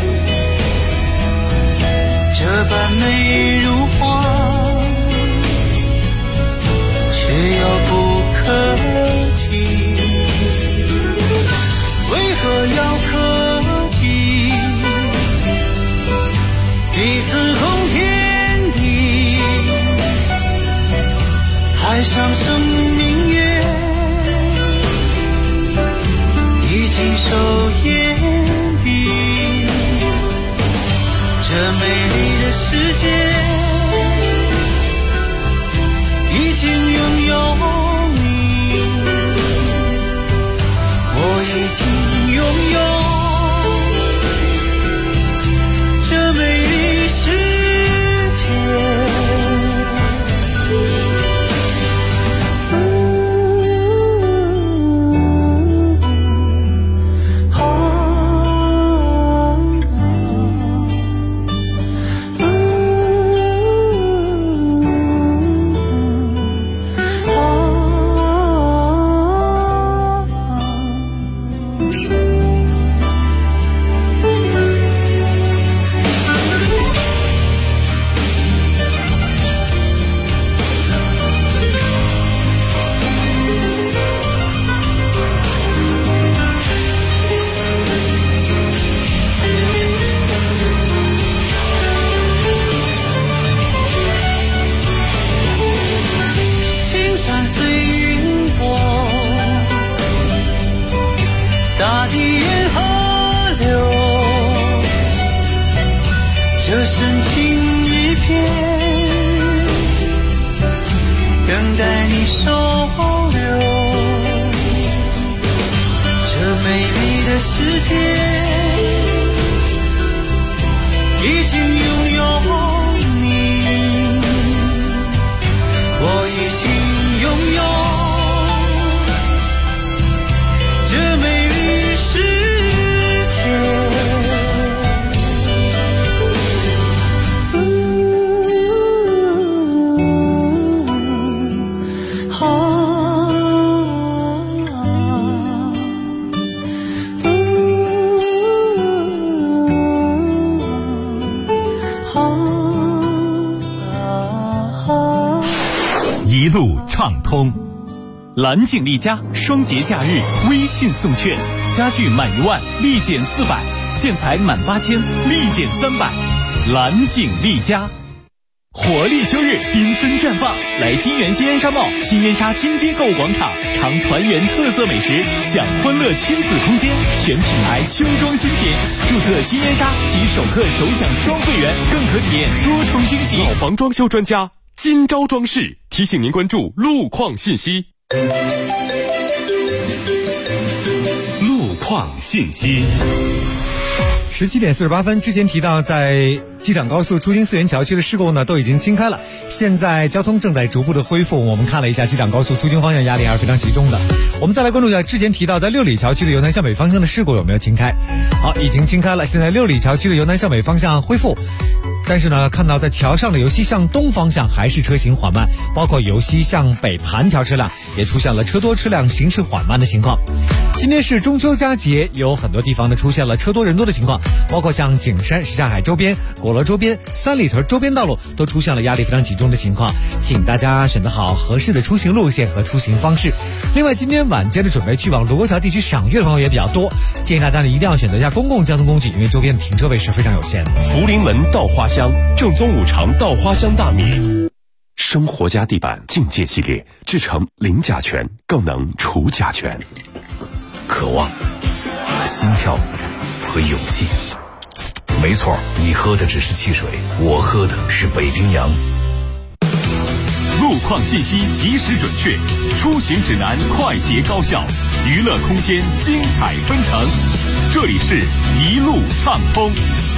这般美如画，却遥不可及。为何要可及？彼此共天地，海上生明月，尽收眼底，这美丽的世界已经拥有你，我已经拥有这美丽世界。大地沿河流，这深情一片，等待你收留。这美丽的世界已经拥有你，我已经拥有这美丽世界。 一路畅通，蓝景丽家双节假日微信送券，家具满1万立减400，建材满8000立减300。蓝景丽家，活力秋日缤纷绽放，来金源新烟纱贸新烟纱金街购物广场，尝团圆特色美食，享欢乐亲子空间，全品牌秋装新品，注册新烟纱即首客首享双会员，更可体验多重惊喜。 老房装修专家金招装饰提醒您关注路况信息。路况信息。 17点48分，之前提到在机场高速出京四元桥区的事故呢都已经清开了，现在交通正在逐步的恢复。我们看了一下机场高速出京方向压力还是非常集中的。我们再来关注一下之前提到在六里桥区的由南向北方向的事故有没有清开。好，已经清开了，现在六里桥区的由南向北方向恢复。但是呢，看到在桥上的由西向东方向还是车行缓慢，包括由西向北盘桥车辆也出现了车多车辆行驶缓慢的情况。 今天是中秋佳节，有很多地方呢出现了车多人多的情况，包括像景山、什刹海周边、鼓楼周边、三里屯周边道路都出现了压力非常集中的情况，请大家选择好合适的出行路线和出行方式。另外，今天晚间的准备去往卢沟桥地区赏月的朋友也比较多，建议大家呢一定要选择一下公共交通工具，因为周边的停车位是非常有限的。 福临门稻花香，正宗五常稻花香大米。生活家地板境界系列制成零甲醛，更能除甲醛。 渴望、心跳和勇气。没错，你喝的只是汽水，我喝的是北冰洋。 路况信息及时准确，出行指南快捷高效，娱乐空间精彩纷呈。这里是一路畅通。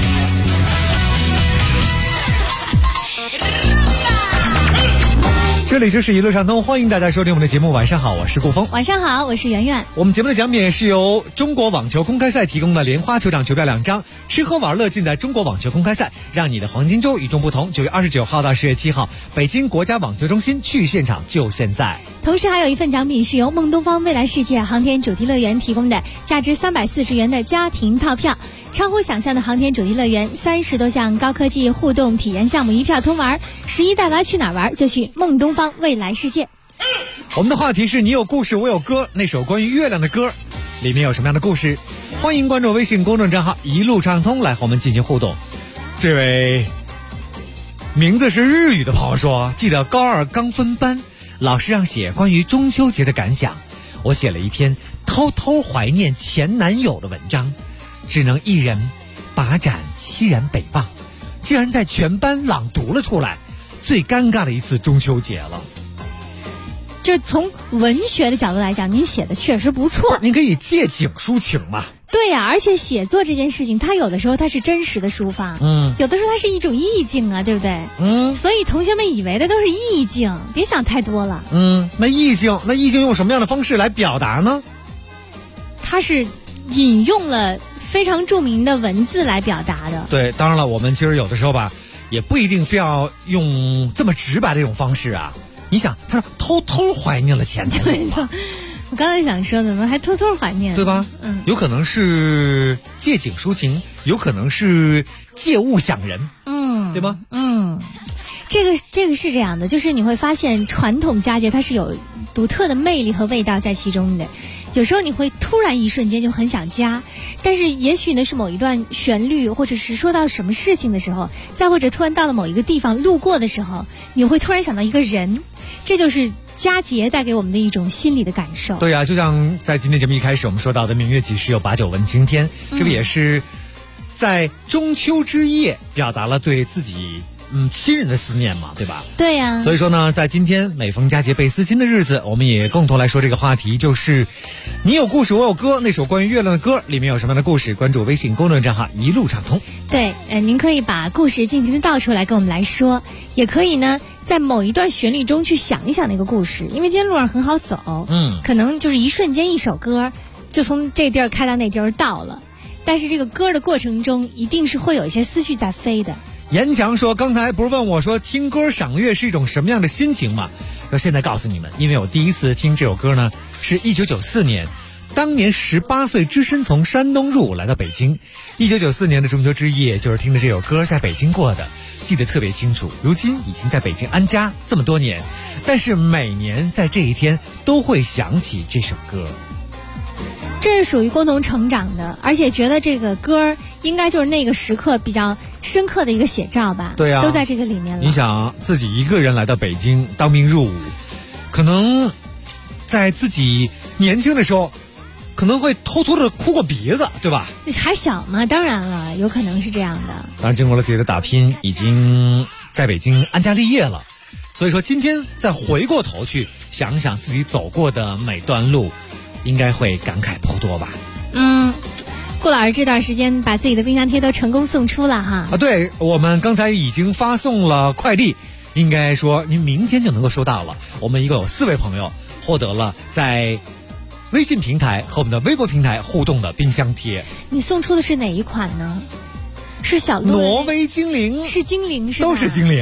这里就是一路畅通，欢迎大家收听我们的节目。晚上好，我是顾峰。 晚上好，我是圆圆。 我们节目的奖品是由中国网球公开赛提供的莲花球场球票2张，吃喝玩乐尽在中国网球公开赛，让你的黄金周与众不同。9月29号到10月7号，北京国家网球中心，去现场就现在。 同时还有一份奖品是由梦东方未来世界航天主题乐园提供的价值340元的家庭套票，超乎想象的航天主题乐园，30多项高科技互动体验项目一票通玩，11带娃去哪儿玩就去梦东方未来世界。 我们的话题是你有故事我有歌，那首关于月亮的歌里面有什么样的故事？欢迎关注微信公众账号一路畅通来和我们进行互动。这位名字是日语的朋友说，记得高2刚分班，老师让写关于中秋节的感想，我写了一篇偷偷怀念前男友的文章，只能一人把盏凄然北望，竟然在全班朗读了出来，最尴尬的一次中秋节了。 就从文学的角度来讲，您写的确实不错。 您可以借景抒情嘛。 对呀，而且写作这件事情，它有的时候它是真实的抒发，有的时候它是一种意境啊，对不对？所以同学们以为的都是意境，别想太多了。 那意境用什么样的方式来表达呢？ 它是引用了非常著名的文字来表达的。 对，当然了，我们其实有的时候吧，也不一定非要用这么直白的这种方式啊。你想，他说偷偷怀念了前男友嘛。 我刚才想说，怎么还偷偷怀念？ 对吧？有可能是借景抒情，有可能是借物想人，对吗？ 这个是这样的，就是你会发现传统佳节它是有独特的魅力和味道在其中的。有时候你会突然一瞬间就很想家，但是也许呢是某一段旋律，或者是说到什么事情的时候，再或者突然到了某一个地方路过的时候，你会突然想到一个人，这就是佳节带给我们的一种心理的感受。 对啊，就像在今天节目一开始我们说到的明月几时有，把酒问青天，这个也是在中秋之夜表达了对自己亲人的思念嘛，对吧？ 对呀。 所以说呢，在今天每逢佳节倍思亲的日子，我们也共同来说这个话题，就是你有故事我有歌，那首关于月亮的歌里面有什么样的故事？关注微信公众账号一路畅通。 对，您可以把故事尽情的道出来跟我们来说，也可以呢在某一段旋律中去想一想那个故事，因为今天路上很好走，可能就是一瞬间一首歌就从这地儿开到那地儿到了，但是这个歌的过程中一定是会有一些思绪在飞的。 严强说，刚才不是问我说听歌赏月是一种什么样的心情吗？说现在告诉你们，因为我第一次听这首歌呢是1994年，当年18岁只身从山东入伍来到北京，1994年的中秋之夜就是听着这首歌在北京过的，记得特别清楚。如今已经在北京安家这么多年，但是每年在这一天都会想起这首歌。 这是属于共同成长的，而且觉得这个歌应该就是那个时刻比较深刻的一个写照吧。 对啊， 都在这个里面了。 你想自己一个人来到北京当兵入伍，可能在自己年轻的时候可能会偷偷的哭过鼻子，对吧？ 还小嘛，当然了，有可能是这样的。 当然经过了自己的打拼，已经在北京安家立业了，所以说今天再回过头去想想自己走过的每段路，应该会感慨颇多吧。 顾老师这段时间把自己的冰箱贴都成功送出了哈。 对，我们刚才已经发送了快递，应该说您明天就能够收到了。我们一共有4位朋友获得了在微信平台和我们的微博平台互动的冰箱贴。 你送出的是哪一款呢？是小鹿？ 挪威精灵？ 是精灵是吧？ 都是精灵。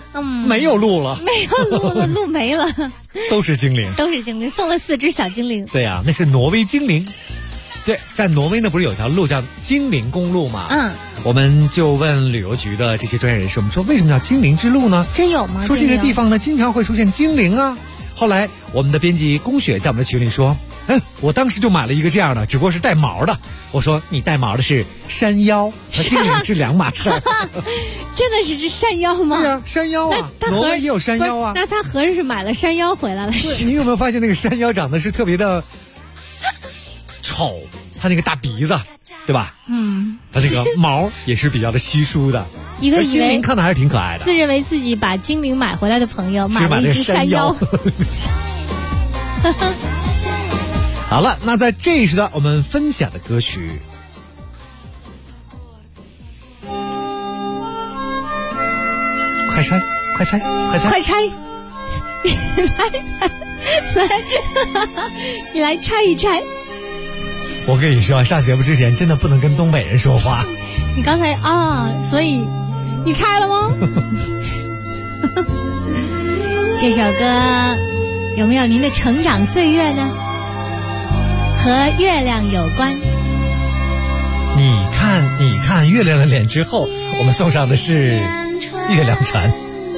没有鹿了， 没有鹿了，鹿没了， 都是精灵， 都是精灵，送了4只小精灵。 对呀，那是挪威精灵。对，在挪威呢，不是有条路叫精灵公路吗？我们就问旅游局的这些专业人士，我们说为什么叫精灵之路呢？ 真有吗？ 说这个地方呢，经常会出现精灵啊。后来我们的编辑龚雪在我们的群里说，我当时就买了一个这样的，只不过是带毛的。我说你带毛的是山妖，和精灵是两码事。 真的是只山妖吗？ 对啊，山妖啊，挪威也有山妖啊。 那他合着是买了山妖回来了？ 对，你有没有发现那个山妖长得是特别的丑？他那个大鼻子，对吧？他那个毛也是比较的稀疏的。 一个精灵看的还是挺可爱的。 自认为自己把精灵买回来的朋友买了一只山妖。 好了，那在这一时段我们分享的歌曲，快猜，快猜，快猜， 快猜！你来猜一猜。 我跟你说，上节目之前真的不能跟东北人说话。 你刚才所以你猜了吗？这首歌有没有您的成长岁月呢？和月亮有关。 你看月亮的脸之后，我们送上的是月亮船。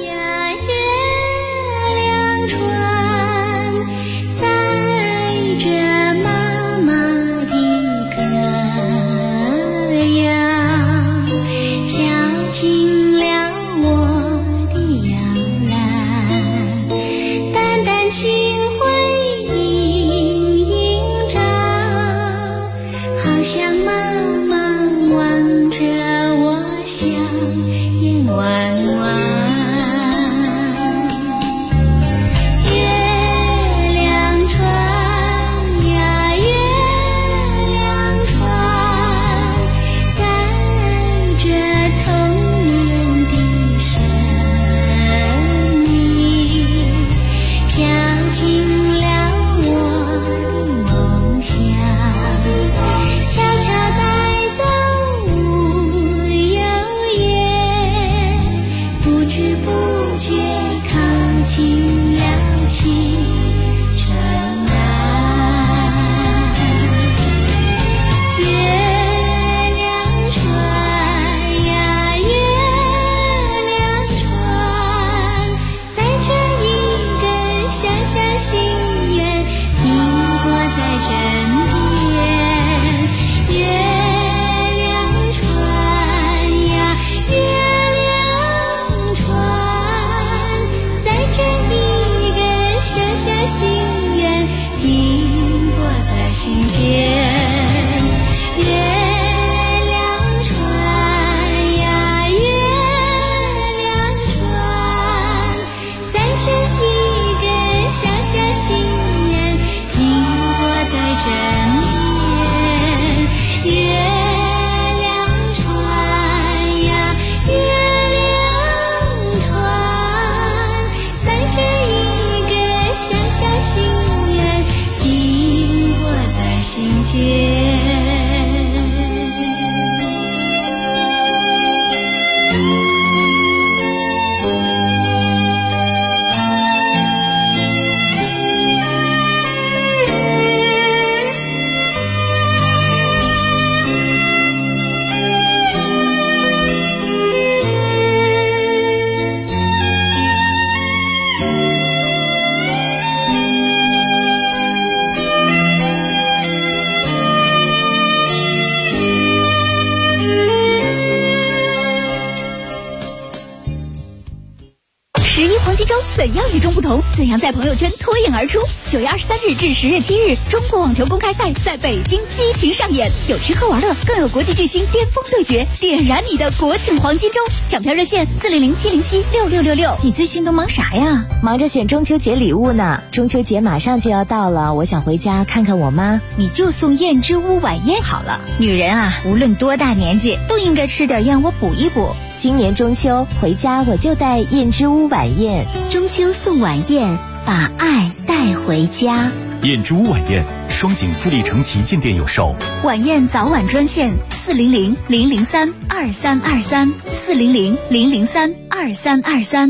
怎样与众不同？怎样在朋友圈脱颖而出？9月23日至10月7日，中国网球公开赛在北京激情上演，有吃喝玩乐，更有国际巨星巅峰对决，点燃你的国庆黄金周！抢票热线400-707-6666。 你最近都忙啥呀？忙着选中秋节礼物呢。中秋节马上就要到了，我想回家看看我妈。 你就送燕之屋晚宴好了。女人啊，无论多大年纪，都应该吃点燕窝补一补。 今年中秋回家我就带燕之屋晚宴。 中秋送晚宴，把爱带回家。 燕之屋晚宴，双井富力城旗舰店有售。 晚宴早晚专线400-003-2323，400-003-2323。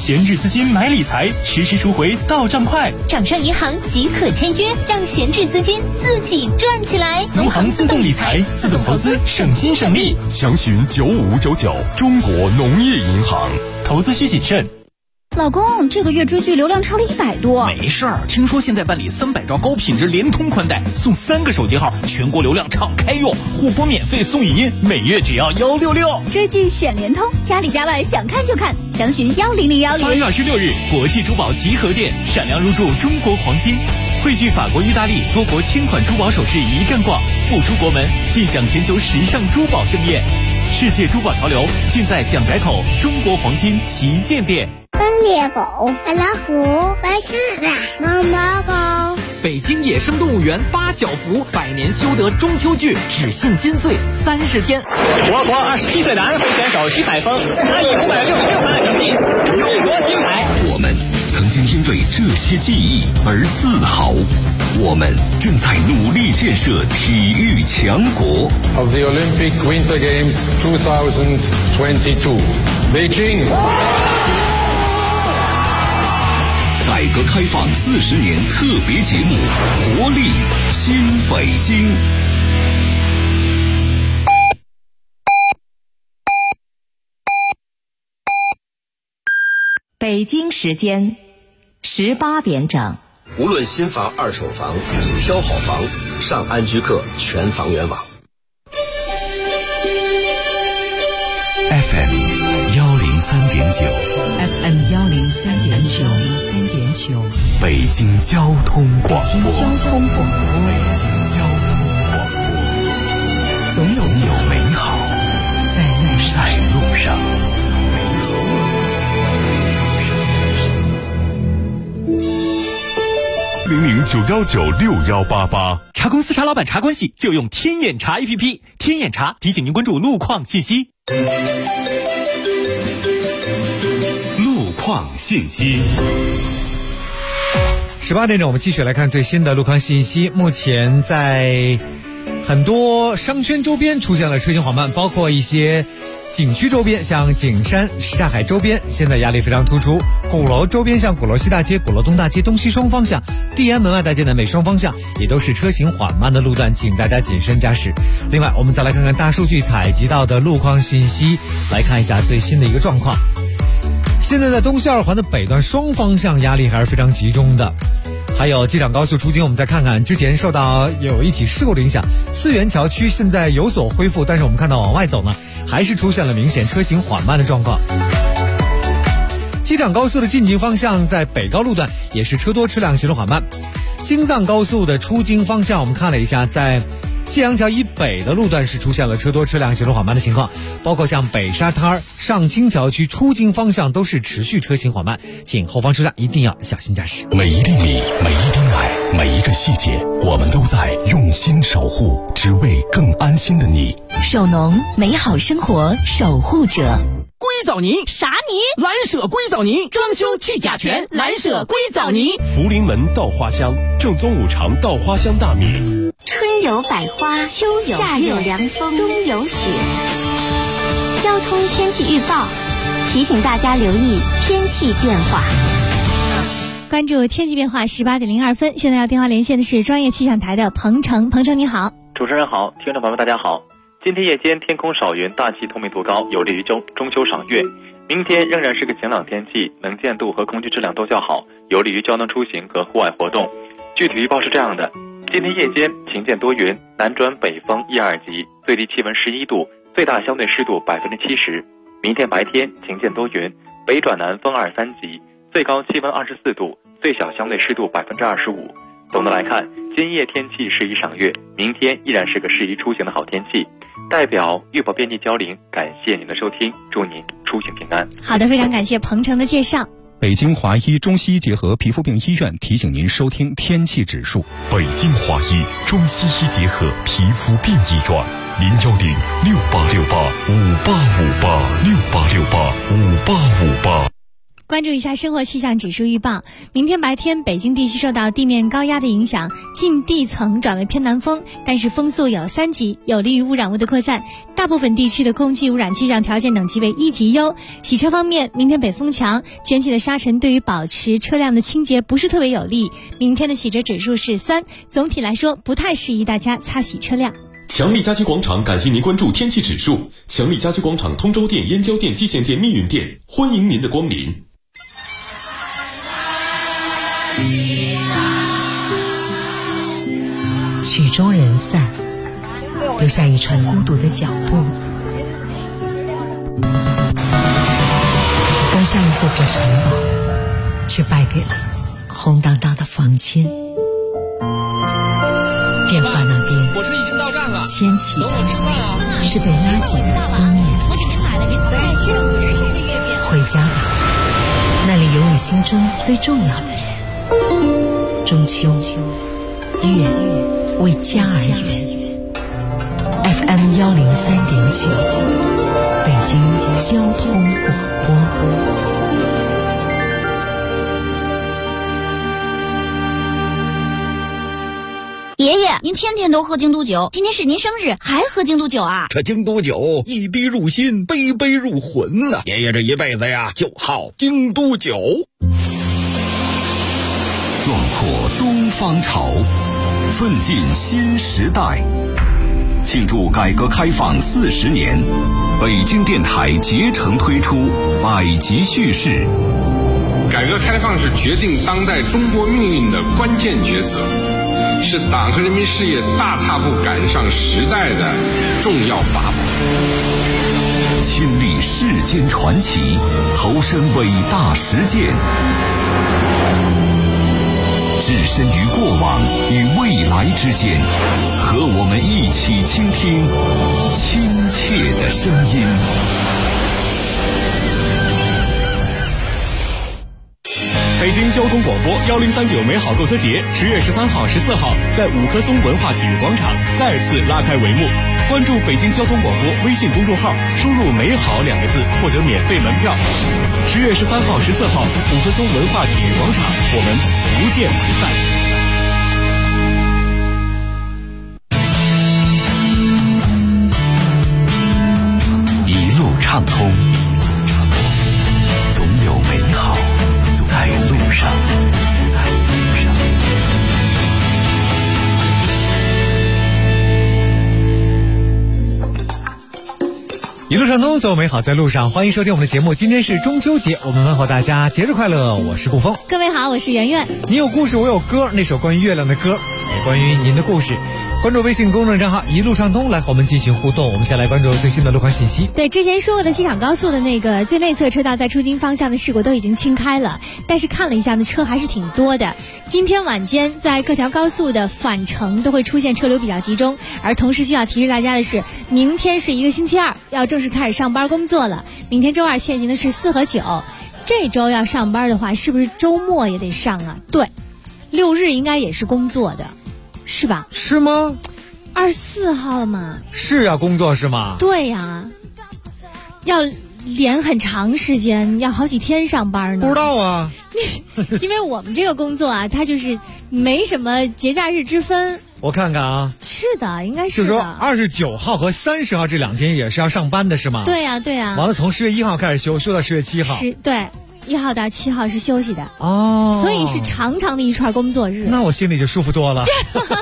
闲置资金买理财，实时赎回到账快。 掌上银行即可签约，让闲置资金自己赚起来。 农行自动理财，自动投资，省心省力。 详询9599中国农业银行。 投资需谨慎。 老公，这个月追剧流量超了100多。 没事儿，听说现在办理300兆高品质联通宽带，送3个手机号，全国流量敞开用，互播免费送语音，每月只要166。 追剧选联通，家里家外想看就看，详询10010。 8月26日，国际珠宝集合店，闪亮入驻中国黄金，汇聚法国、意大利多国千款珠宝首饰一站逛，不出国门尽享全球时尚珠宝盛宴。世界珠宝潮流尽在蒋宅口中国黄金旗舰店。 猎狗、白老虎、白狮子、猫猫狗。 北京野生动物园8小福百年修得中秋剧只限金穗30天。 我国27岁男会选手徐海峰，他以566分的成绩荣夺金牌。 我们曾经因为这些记忆而自豪，我们正在努力建设体育强国。 Of the Olympic Winter Games 2022, Beijing. 改革开放40年特别节目，活力新北京。 北京时间18点整。 无论新房、二手房，挑好房，上安居客全房源网。 FM 103.9， 北京交通广播，总有美好在路上。 0091961188， 茶公司茶老板茶关系就用天眼茶 APP， 天眼茶提醒您关注路况信息。 路况信息。 18点整，我们继续来看最新的路况信息。目前在很多商圈周边出现了车行缓慢，包括一些景区周边，像景山、什刹海周边，现在压力非常突出。鼓楼周边，像鼓楼西大街、鼓楼东大街东西双方向、地安门外大街南北双方向，也都是车行缓慢的路段，请大家谨慎驾驶。另外，我们再来看看大数据采集到的路况信息，来看一下最新的一个状况。现在在东西二环的北段双方向压力还是非常集中的。还有机场高速出京，我们再看看，之前受到有一起事故的影响，四元桥区现在有所恢复，但是我们看到往外走呢，还是出现了明显车行缓慢的状况。机场高速的进京方向在北高路段也是车多车辆行驶缓慢。京藏高速的出京方向，我们看了一下，在谢阳桥以北的路段是出现了车多车辆行驶缓慢的情况，包括像北沙滩、上清桥区出京方向都是持续车行缓慢，请后方车辆一定要小心驾驶。 每一粒米，每一丁爱，每一个细节，我们都在用心守护，只为更安心的你。 首农，美好生活守护者。 硅藻泥啥泥？蓝舍硅藻泥，装修去甲醛，蓝舍硅藻泥。 福临门稻花香，正宗五常稻花香大米。 春有百花，秋有夏有凉风，冬有雪。交通天气预报提醒大家留意天气变化。 关注天气变化，18点02分。现在要电话连线的是专业气象台的彭程，彭程你好。 主持人好，听众朋友们大家好。今天夜间天空少云，大气透明度高，有利于中秋赏月。明天仍然是个晴朗天气，能见度和空气质量都较好，有利于交通出行和户外活动。具体预报是这样的：今天夜间晴见多云，南转北风1、2级，最低气温11度，最大相对湿度70%。明天白天晴见多云，北转南风2、3级，最高气温24度，最小相对湿度25%。总的来看，今夜天气适宜赏月，明天依然是个适宜出行的好天气。代表预报编辑焦玲，感谢您的收听，祝您出行平安。 好的，非常感谢彭程的介绍。 北京华医中西医结合皮肤病医院提醒您收听天气指数。 北京华医中西医结合皮肤病医院，01068685858，68685858。 关注一下生活气象指数预报。明天白天，北京地区受到地面高压的影响，近地层转为偏南风，但是风速有3级，有利于污染物的扩散。大部分地区的空气污染气象条件等级为1级优。洗车方面，明天北风强，卷起的沙尘对于保持车辆的清洁不是特别有利。明天的洗车指数是3，总体来说不太适宜大家擦洗车辆。 强力家居广场感谢您关注天气指数。强力家居广场通州店、燕郊店、蓟县店、密云店，欢迎您的光临。 曲终人散，留下一串孤独的脚步。刚上一座城堡，却败给了空荡荡的房间。电话那边， 火车已经到站了， 牵起等我吃饭啊！ 是被拉紧的思念。 我给您买了您最爱吃的5仁馅的月饼。 回家吧，那里有你心中最重要的人。中秋，月为家而圆。FM 103.9，北京交通广播。 爷爷，您天天都喝京都酒，今天是您生日，还喝京都酒啊？ 这京都酒一滴入心，杯杯入魂呐！爷爷这一辈子呀，就好京都酒。 壮阔东方潮，奋进新时代。庆祝改革开放40年，北京电台竭诚推出百集叙事。 改革开放是决定当代中国命运的关键抉择，是党和人民事业大踏步赶上时代的重要法宝。 亲历世间传奇，投身伟大实践，置身于过往与未来之间，和我们一起倾听亲切的声音。 北京交通广播1039美好购车节10月13号、14号在五棵松文化体育广场再次拉开帷幕。关注北京交通广播微信公众号，输入“美好”2个字，获得免费门票。10月13号、14号，五棵松文化体育广场，我们不见不散。 一路畅通，总有美好在路上。 一路畅通，走美好在路上。欢迎收听我们的节目。今天是中秋节，我们问候大家节日快乐。我是顾峰， 各位好，我是圆圆。 你有故事，我有歌，那首关于月亮的歌，也关于您的故事。关注微信公众账号一路畅通，来和我们进行互动。我们先来关注最新的路况信息。 对，之前说过的机场高速的那个最内侧车道在出京方向的事故都已经清开了，但是看了一下呢，车还是挺多的。今天晚间在各条高速的返程都会出现车流比较集中，而同时需要提示大家的是，明天是一个星期二，要正式开始上班工作了。明天周二限行的是4和9，这周要上班的话，是不是周末也得上啊？对，6日应该也是工作的，是吧？ 是吗 ？24号嘛。 是啊，工作是吗？ 对呀，要连很长时间，要好几天上班呢。 不知道啊， 因为我们这个工作啊，它就是没什么节假日之分。 我看看啊， 是的，应该是的。 就是说29号和30号这2天也是要上班的，是吗？ 对呀，对呀。 完了，从10月1号开始休到10月7号。 对，1号到7号是休息的哦， 所以是长长的一串工作日。 那我心里就舒服多了。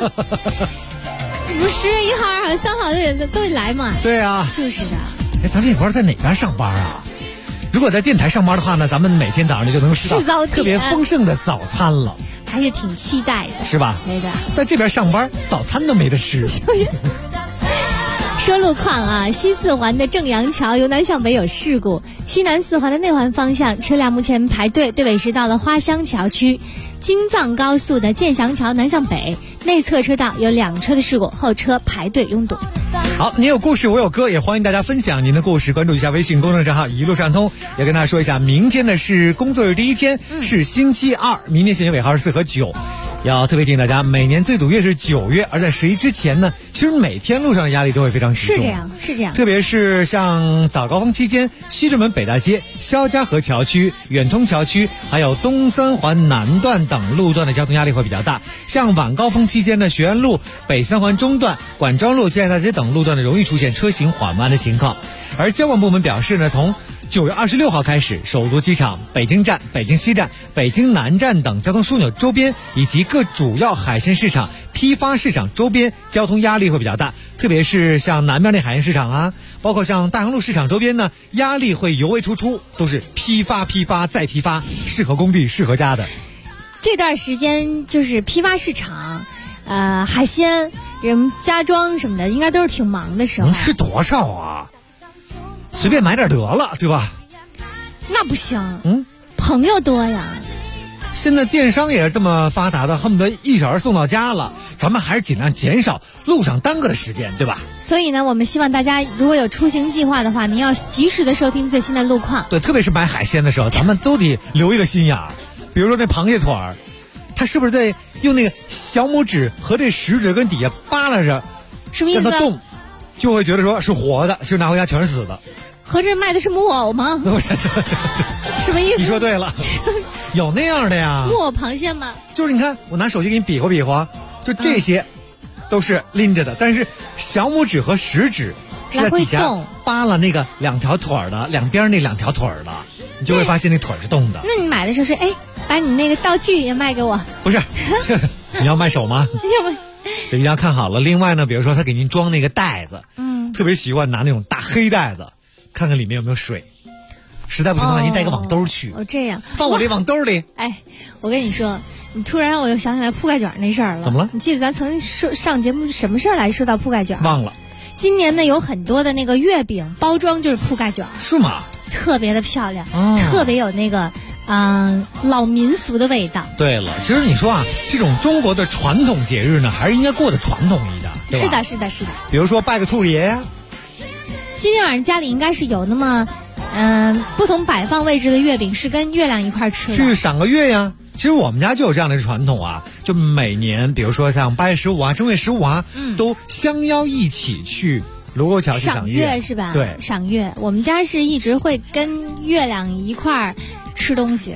不是10月1号、2号、3号都得来嘛？ 对啊， 就是的。 哎，咱们也不知道在哪边上班啊？如果在电台上班的话呢，咱们每天早上就能吃到特别丰盛的早餐了， 还是挺期待的， 是吧？ 没的， 在这边上班，早餐都没得吃。 说路况啊，西四环的正阳桥由南向北有事故，西南四环的内环方向车辆目前排队，队尾是到了花乡桥区。京藏高速的建祥桥南向北内侧车道有2车的事故，后车排队拥堵。 好，你有故事我有歌，也欢迎大家分享您的故事，关注一下微信公众账号一路畅通。也跟大家说一下，明天呢是工作日第1天，是星期二，明天限行尾号是4和9。 要特别提醒大家，每年最堵月是9月，而在11之前呢，其实每天路上的压力都会非常集中。 是这样。 特别是像早高峰期间，西直门北大街、肖家河桥区、远通桥区，还有东三环南段等路段的交通压力会比较大。像晚高峰期间呢，学院路、北三环中段、管庄路、建业大街等路段呢，容易出现车行缓慢的情况。而交管部门表示呢，从9月26号开始，首都机场、北京站、北京西站、北京南站等交通枢纽周边以及各主要海鲜市场、批发市场周边交通压力会比较大，特别是像南边那海鲜市场啊，包括像大洋路市场周边呢，压力会尤为突出，都是批发再批发，适合工地适合家的。 这段时间就是批发市场、海鲜、人家装什么的，应该都是挺忙的时候。 能吃多少啊？随便买点得了，对吧？ 那不行，朋友多呀。 现在电商也是这么发达的，恨不得1小时送到家了。咱们还是尽量减少路上耽搁的时间，对吧？ 所以呢，我们希望大家如果有出行计划的话，你要及时的收听最新的路况。 对，特别是买海鲜的时候，咱们都得留一个心眼儿。比如说那螃蟹腿儿，它是不是在用那个小拇指和这食指跟底下扒拉着， 什么意思？ 让它动，就会觉得说是活的，其实拿回家全是死的。 合着卖的是木偶吗？什么意思？ 你说对了，有那样的呀。 木偶螃蟹吗？ 就是你看，我拿手机给你比划比划，就这些，都是拎着的，但是小拇指和食指是在底下扒拉那个2条腿的，两边那2条腿的，你就会发现那腿是动的。 那你买的时候是把你那个道具也卖给我？ 不是，你要卖手吗？这一定要看好了。另外呢，比如说他给您装那个袋子，特别习惯拿那种大黑袋子。看看里面有没有水，实在不行的话，您带个网兜去。 这样放我这网兜里。 我跟你说，你突然让我又想起来铺盖卷那事儿了。 怎么了？ 你记得咱曾经上节目什么事儿来说到铺盖卷？ 忘了。 今年呢，有很多的那个月饼包装就是铺盖卷。 是吗？ 特别的漂亮，特别有那个老民俗的味道。 对了，其实你说啊，这种中国的传统节日呢，还是应该过得传统一点，对吧？ 是的。 比如说拜个兔爷呀。 今天晚上家里应该是有那么，不同摆放位置的月饼是跟月亮一块吃的。 去赏个月呀！其实我们家就有这样的传统啊，就每年，比如说像8月15啊、正月15啊，都相邀一起去卢沟桥去赏月， 是吧？ 对， 赏月。我们家是一直会跟月亮一块儿吃东西。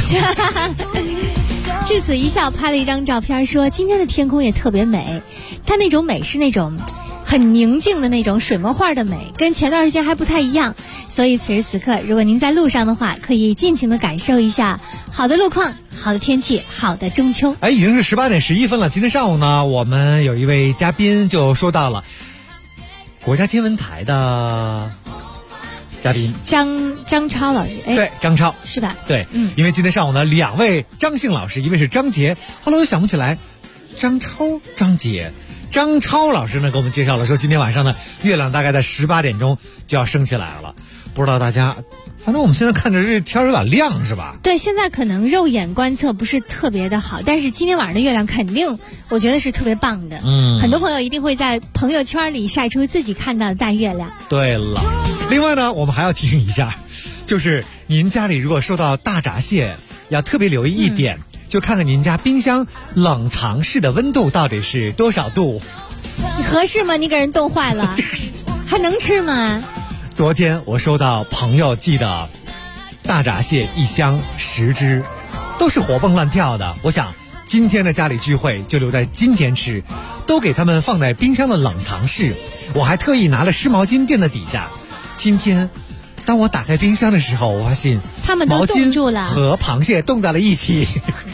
至此一笑拍了一张照片，说今天的天空也特别美，它那种美是那种很宁静的那种水墨画的美，跟前段时间还不太一样。所以此时此刻，如果您在路上的话，可以尽情的感受一下好的路况、好的天气、好的中秋。 已经是18点11分了。今天上午呢，我们有一位嘉宾就说到了国家天文台的嘉宾张超老师。 对，张超是吧？ 对，因为今天上午呢，2位张姓老师，一位是张杰，后来我想不起来，张超、张杰。张超老师呢给我们介绍了说，今天晚上呢，月亮大概在18点钟就要升起来了。不知道大家，反正我们现在看着这天有点亮，是吧？ 对，现在可能肉眼观测不是特别的好，但是今天晚上的月亮肯定，我觉得是特别棒的。很多朋友一定会在朋友圈里晒出自己看到的大月亮。 对了，另外呢，我们还要提醒一下，就是您家里如果收到大闸蟹，要特别留意一点。就看看您家冰箱冷藏室的温度到底是多少度， 合适吗？你给人冻坏了，还能吃吗？ 昨天我收到朋友寄的大闸蟹1箱10只，都是活蹦乱跳的。我想今天的家里聚会就留在今天吃，都给他们放在冰箱的冷藏室。我还特意拿了湿毛巾垫在底下。今天当我打开冰箱的时候，我发现他们都冻住了， 和螃蟹冻在了一起。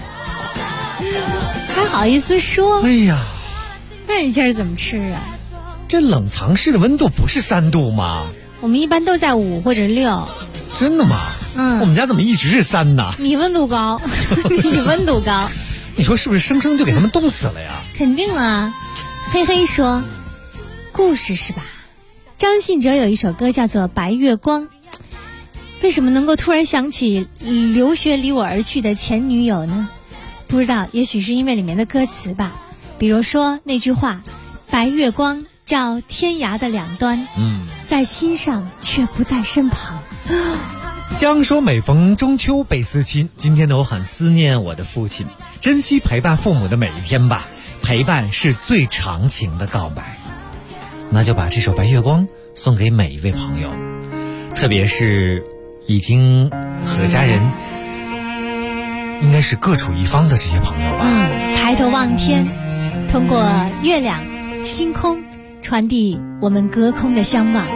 还好意思说？ 哎呀， 那你今儿怎么吃啊？ 这冷藏室的温度不是3度吗？ 我们一般都在5或者6。 真的吗？我们家怎么一直是3呢？ 你温度高，你温度高。 你说是不是生生就给他们冻死了呀？ 肯定啊。嘿嘿说，故事是吧？张信哲有一首歌叫做《白月光》，为什么能够突然想起留学离我而去的前女友呢？不知道，也许是因为里面的歌词吧。比如说那句话，白月光照天涯的两端，在心上却不在身旁。 江说每逢中秋倍思亲，今天呢我很思念我的父亲， 珍惜陪伴父母的每一天吧，陪伴是最长情的告白。那就把这首《白月光》送给每一位朋友，特别是已经和家人应该是各处一方的这些朋友吧。 抬头望天，通过月亮、星空，传递我们隔空的相望。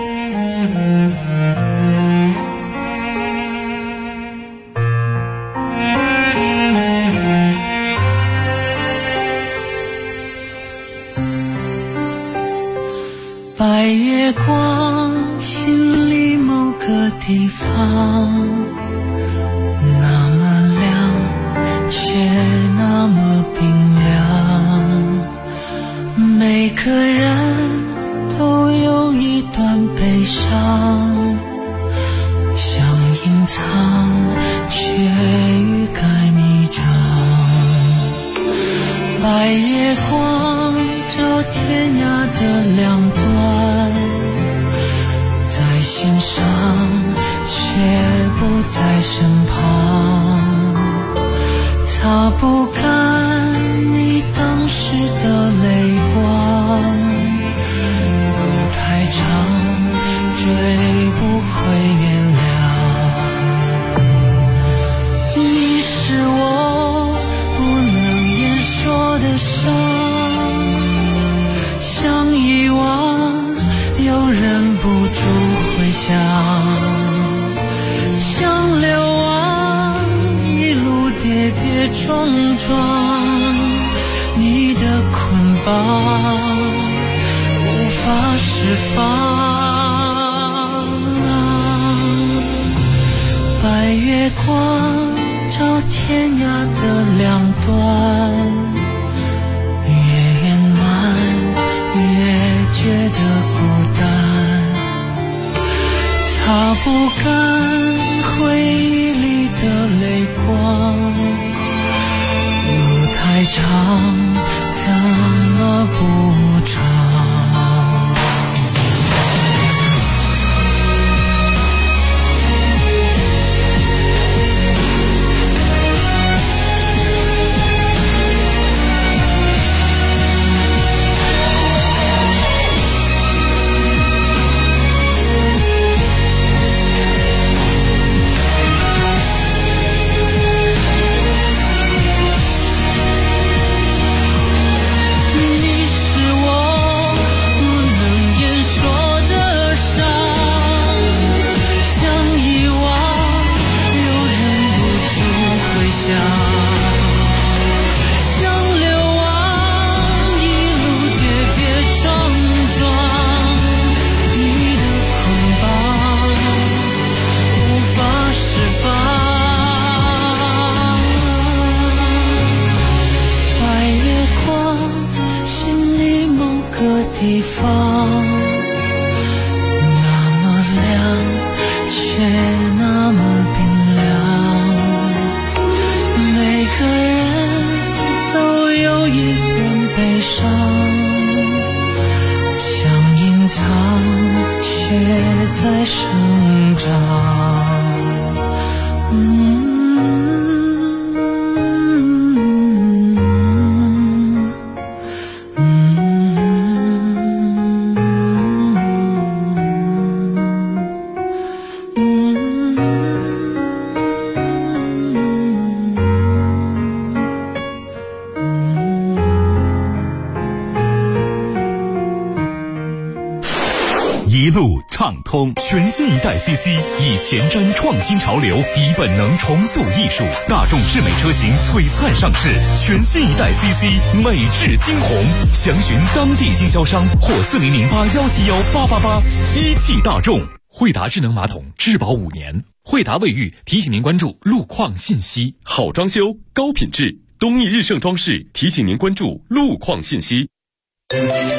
白月光，心里某个地方，那么亮，却那么冰凉。每个人都有一段悲伤，想隐藏，却欲盖弥彰。白月光照天涯的两端，在心上，却不在身旁，擦不干你当时的泪光。路太长，追不回原谅。你是我不能言说的伤，想遗忘又忍不住回想，想流亡一路跌跌撞撞，你的捆绑无法释放。白月光照天涯的两端，越圆满越觉得孤单，擦不干回忆里的泪光。路太长，怎么不长？地方那么亮，却那么冰凉。每个人都有一点悲伤，想隐藏，却在生长。 一路畅通，全新一代 CC 以前瞻创新潮流，以本能重塑艺术。大众智美车型璀璨上市，全新一代 CC 美质惊鸿。详询当地经销商或4008171888。一汽大众。惠达智能马桶质保5年。惠达卫浴提醒您关注路况信息。好装修，高品质，东义日盛装饰提醒您关注路况信息。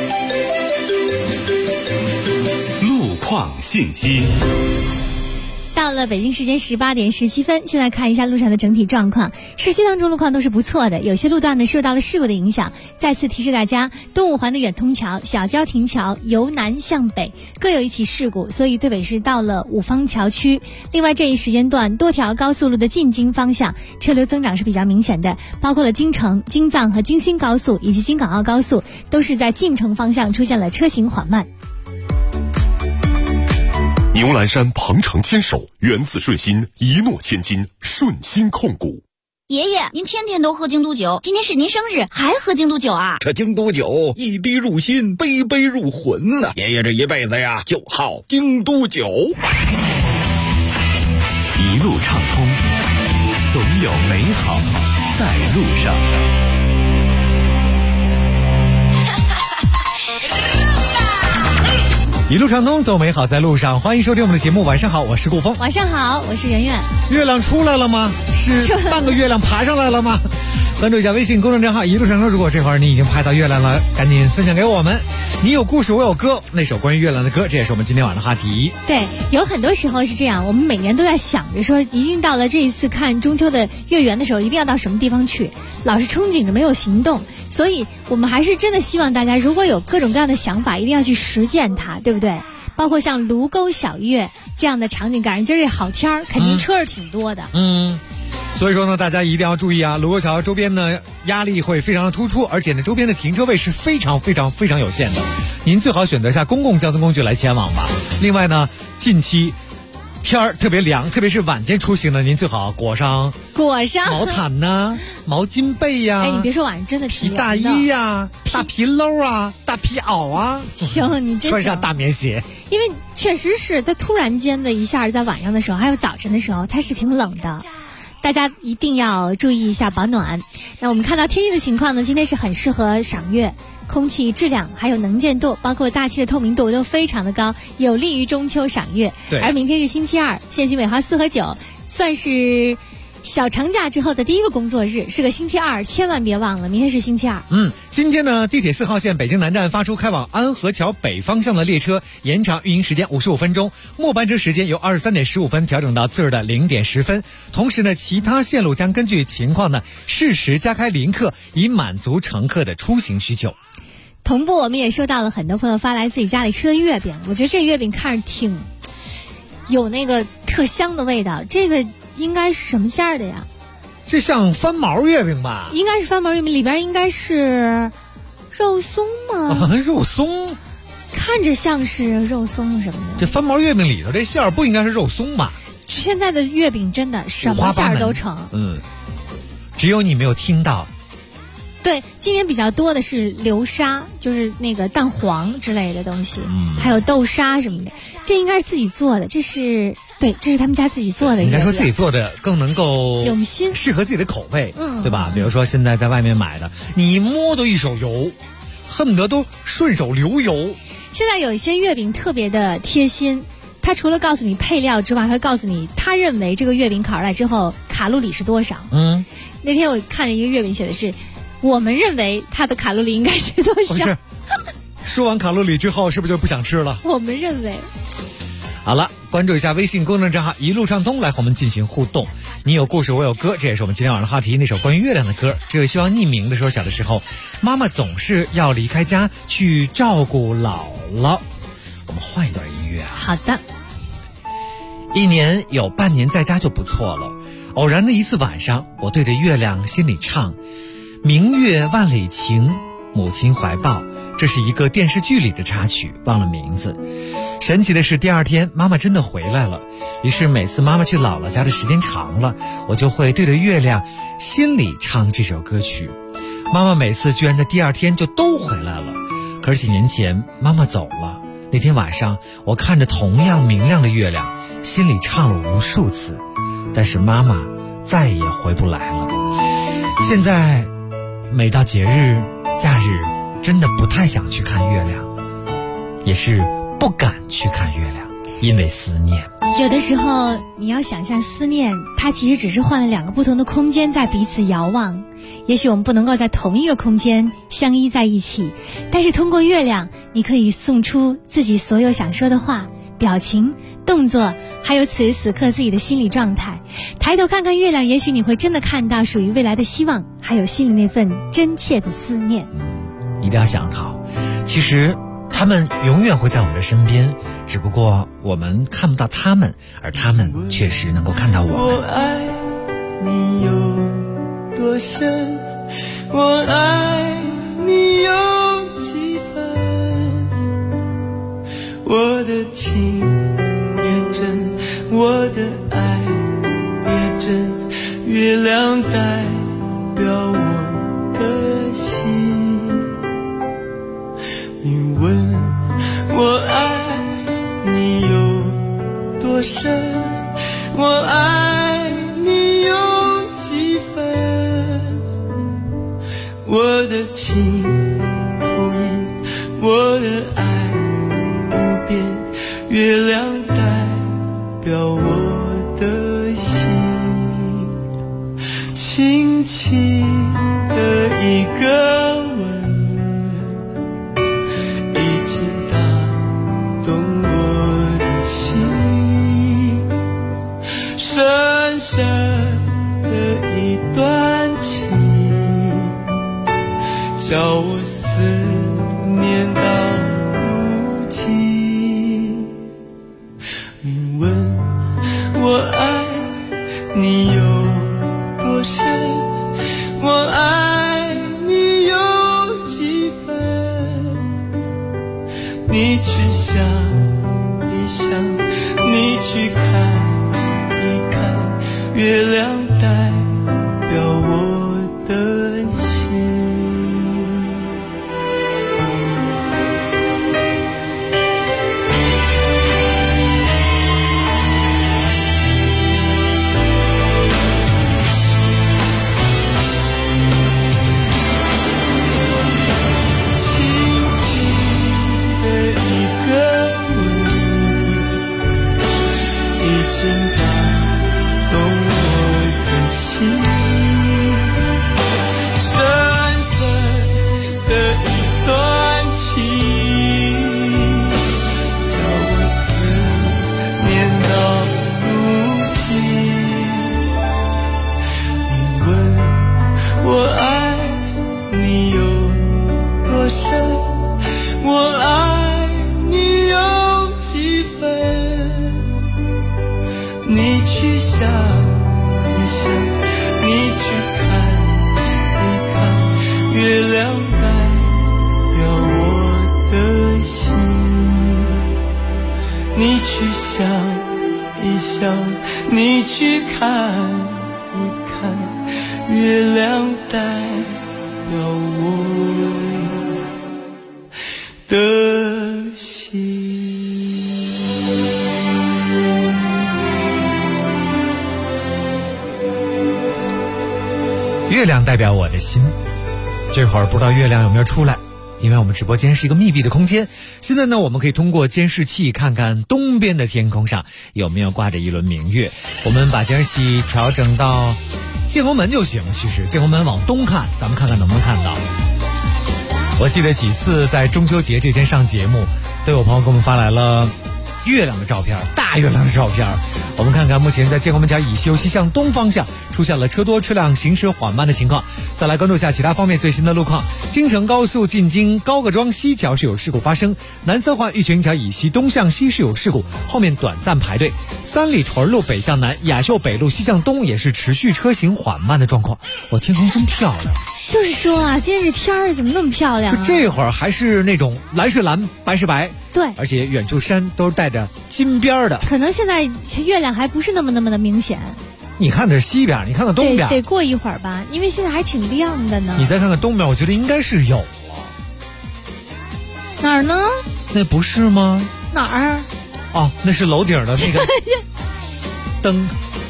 路况信息。 到了北京时间18点17分，现在看一下路上的整体状况。市区当中路况都是不错的，有些路段呢受到了事故的影响。再次提示大家，东五环的远通桥、小郊亭桥由南向北各有一起事故，所以对北是到了五方桥区。另外这一时间段多条高速路的进京方向车流增长是比较明显的，包括了京承、京藏和京新高速以及京港澳高速，都是在进城方向出现了车行缓慢。 牛栏山鹏程牵手，源自顺心，一诺千金，顺心控股。 爷爷，您天天都喝京都酒，今天是您生日，还喝京都酒啊？ 这京都酒一滴入心，杯杯入魂呐！爷爷这一辈子呀，就好京都酒。 一路畅通，总有美好在路上。 一路畅通，走美好在路上。欢迎收听我们的节目。晚上好，我是顾峰。 晚上好，我是圆圆。 月亮出来了吗？是半个月亮爬上来了吗？关注一下微信公众账号一路畅通。如果这会儿你已经拍到月亮了，赶紧分享给我们。你有故事，我有歌，那首关于月亮的歌，这也是我们今天晚上的话题。 对，有很多时候是这样，我们每年都在想着说，一定到了这一次看中秋的月圆的时候，一定要到什么地方去，老是憧憬着没有行动。所以我们还是真的希望大家，如果有各种各样的想法，一定要去实践它，对不对？包括像卢沟晓月这样的场景，赶上今儿这好天儿，肯定车是挺多的。 所以说呢，大家一定要注意啊！卢沟桥周边呢压力会非常的突出，而且呢周边的停车位是非常有限的，您最好选择一下公共交通工具来前往吧。另外呢，近期天儿特别凉，特别是晚间出行呢，您最好裹上毛毯呐、毛巾被呀。 哎，你别说，晚上真的挺皮大衣呀、大皮褛啊、大皮袄啊。 行，你真穿上大棉鞋。 因为确实是它突然间的一下，在晚上的时候，还有早晨的时候，它是挺冷的。大家一定要注意一下保暖。那我们看到天气的情况呢，今天是很适合赏月，空气质量还有能见度，包括大气的透明度都非常的高，有利于中秋赏月。 对， 而明天是星期二，限行尾号4和9，算是小长假之后的第一个工作日，是个星期二，千万别忘了，明天是星期二。 今天呢，地铁4号线北京南站发出开往安河桥北方向的列车延长运营时间55分钟，末班车时间由23点15分调整到次日的0点10分。同时呢，其他线路将根据情况呢，适时加开临客，以满足乘客的出行需求。 同步我们也收到了很多朋友发来自己家里吃的月饼，我觉得这月饼看着挺有那个特香的味道，这个应该是什么馅儿的呀？ 这像翻毛月饼吧？ 应该是翻毛月饼，里边应该是肉松吗？ 肉松， 看着像是肉松什么的。 这翻毛月饼里头这馅儿不应该是肉松吧？ 现在的月饼真的什么馅儿都成。 只有你没有听到。 对，今年比较多的是流沙，就是那个蛋黄之类的东西，还有豆沙什么的。这应该是自己做的，这是他们家自己做的。 应该说自己做的更能够用心， 适合自己的口味，对吧？比如说现在在外面买的，你一摸都一手油，恨不得都顺手流油。 现在有一些月饼特别的贴心，他除了告诉你配料之外，还会告诉你他认为这个月饼烤出来之后卡路里是多少。那天我看了一个月饼，写的是我们认为它的卡路里应该是多少。 说完卡路里之后，是不是就不想吃了？ 我们认为。 好了，关注一下微信公众账号一路畅通，来和我们进行互动。你有故事，我有歌，这也是我们今天晚上的话题。那首关于月亮的歌，这位希望匿名的说，小的时候妈妈总是要离开家去照顾姥姥。我们换一段音乐啊。 好的。 一年有半年在家就不错了。偶然的一次晚上，我对着月亮心里唱，明月万里晴，母亲怀抱。这是一个电视剧里的插曲，忘了名字。神奇的是，第二天妈妈真的回来了。于是每次妈妈去姥姥家的时间长了，我就会对着月亮心里唱这首歌曲。妈妈每次居然在第二天就都回来了。可是几年前妈妈走了，那天晚上我看着同样明亮的月亮，心里唱了无数次，但是妈妈再也回不来了。现在每到节日假日，真的不太想去看月亮，也是不敢去看月亮，因为思念。 有的时候你要想象思念，它其实只是换了两个不同的空间在彼此遥望。也许我们不能够在同一个空间相依在一起，但是通过月亮，你可以送出自己所有想说的话、表情、动作， 还有此时此刻自己的心理状态。抬头看看月亮，也许你会真的看到属于未来的希望，还有心里那份真切的思念。 一定要想好，其实他们永远会在我们的身边，只不过我们看不到他们，而他们确实能够看到我们。 我爱你有多深，我爱你有几分，我的情也真，我的爱也真，月亮代表我的心。你问我爱你有多深，我爱你有几分，我的情不移，我的爱不变，月亮代表我的心。轻轻的一个吻，已经打动我的心，深深的一段情，叫我思念到如今。你问我爱你有多深，我爱你有几分，你去想一想，你去看一看，月亮代表我的心。你去想一想，你去看一看，月亮代表我的心。你去想一想，你去看一看，月亮代表我的心。 月亮代表我的心，这会儿不知道月亮有没有出来，因为我们直播间是一个密闭的空间。现在呢，我们可以通过监视器看看东边的天空上有没有挂着一轮明月。我们把监视器调整到建国门就行，其实建国门往东看，咱们看看能不能看到。我记得几次在中秋节这天上节目，都有朋友给我们发来了月亮的照片，大月亮的照片。我们看看目前在建国门角乙西西向东方向出现了车多车辆行驶缓慢的情况。再来关注一下其他方面最新的路况。京承高速进京高各庄西桥是有事故发生，南三环玉泉桥以西东向西是有事故，后面短暂排队。三里屯路北向南雅秀北路西向东也是持续车行缓慢的状况。我天空真漂亮， 就是说啊，今天这天儿怎么那么漂亮啊？ 就这会儿还是那种蓝是蓝白是白， 对， 而且远处山都是带着金边的。 可能现在月亮还不是那么的明显。 你看的是西边，你看看东边， 得过一会儿吧，因为现在还挺亮的呢。 你再看看东边，我觉得应该是有了。 哪儿呢？ 那不是吗？ 哪儿？ 哦，那是楼顶的那个灯。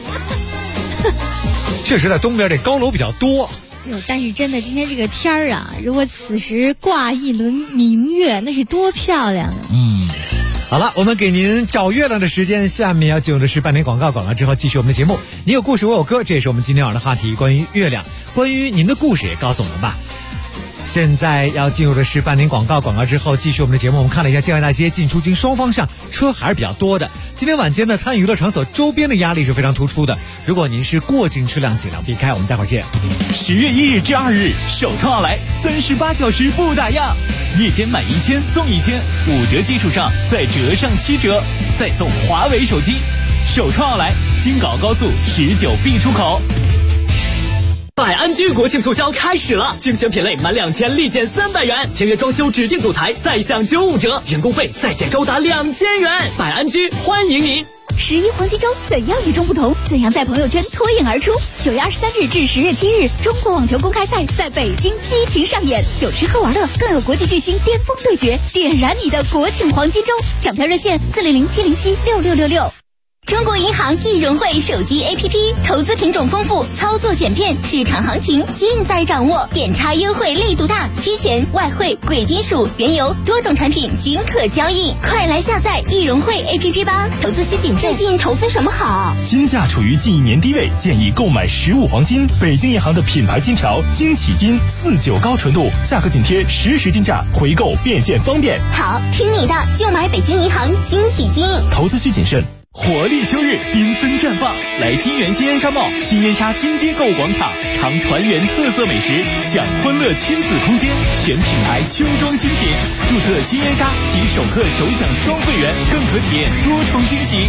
确实在东边这高楼比较多。 但是真的今天这个天儿啊，如果此时挂一轮明月，那是多漂亮啊！ 好了，我们给您找月亮的时间，下面要进入的是半点广告，广告之后继续我们的节目。你有故事，我有歌，这也是我们今天晚上的话题，关于月亮，关于您的故事也告诉我们吧。 现在要进入的是半点广告，广告之后继续我们的节目。我们看了一下建外大街进出京双方向车还是比较多的。今天晚间呢，参与娱乐场所周边的压力是非常突出的。如果您是过境车辆，尽量避开。我们待会儿见。 10月1日至2日，首创奥莱38小时不打烊，夜间满1000送1000，5折基础上再折上7折，再送华为手机。首创奥莱，京港高速19B 出口。 百安居国庆促销开始了，精选品类满2000立减300元，签约装修指定主材再享95折，人工费再减高达2000元。百安居欢迎您。 11黄金周怎样与众不同？怎样在朋友圈脱颖而出？9月23日至10月7日，中国网球公开赛在北京激情上演，有吃喝玩乐，更有国际巨星巅峰对决，点燃你的国庆黄金周！抢票热线400-707-6666。 中国银行易融汇手机 APP， 投资品种丰富，操作简便，市场行情尽在掌握，点差优惠力度大，期权、外汇、贵金属、原油多种产品均可交易，快来下载易融汇 APP 吧！投资需谨慎，最近投资什么好？ 金价处于近1年低位，建议购买实物黄金。北京银行的品牌金条、金喜金49高纯度，价格紧贴实时金价，回购变现方便。 好，听你的，就买北京银行金喜金。 投资需谨慎。活力秋日，缤纷绽放，来金源新烟沙贸新烟沙金街购物广场，尝团圆特色美食，享欢乐亲子空间，全品牌秋装新品。注册新烟沙即首客首享双会员，更可体验多重惊喜。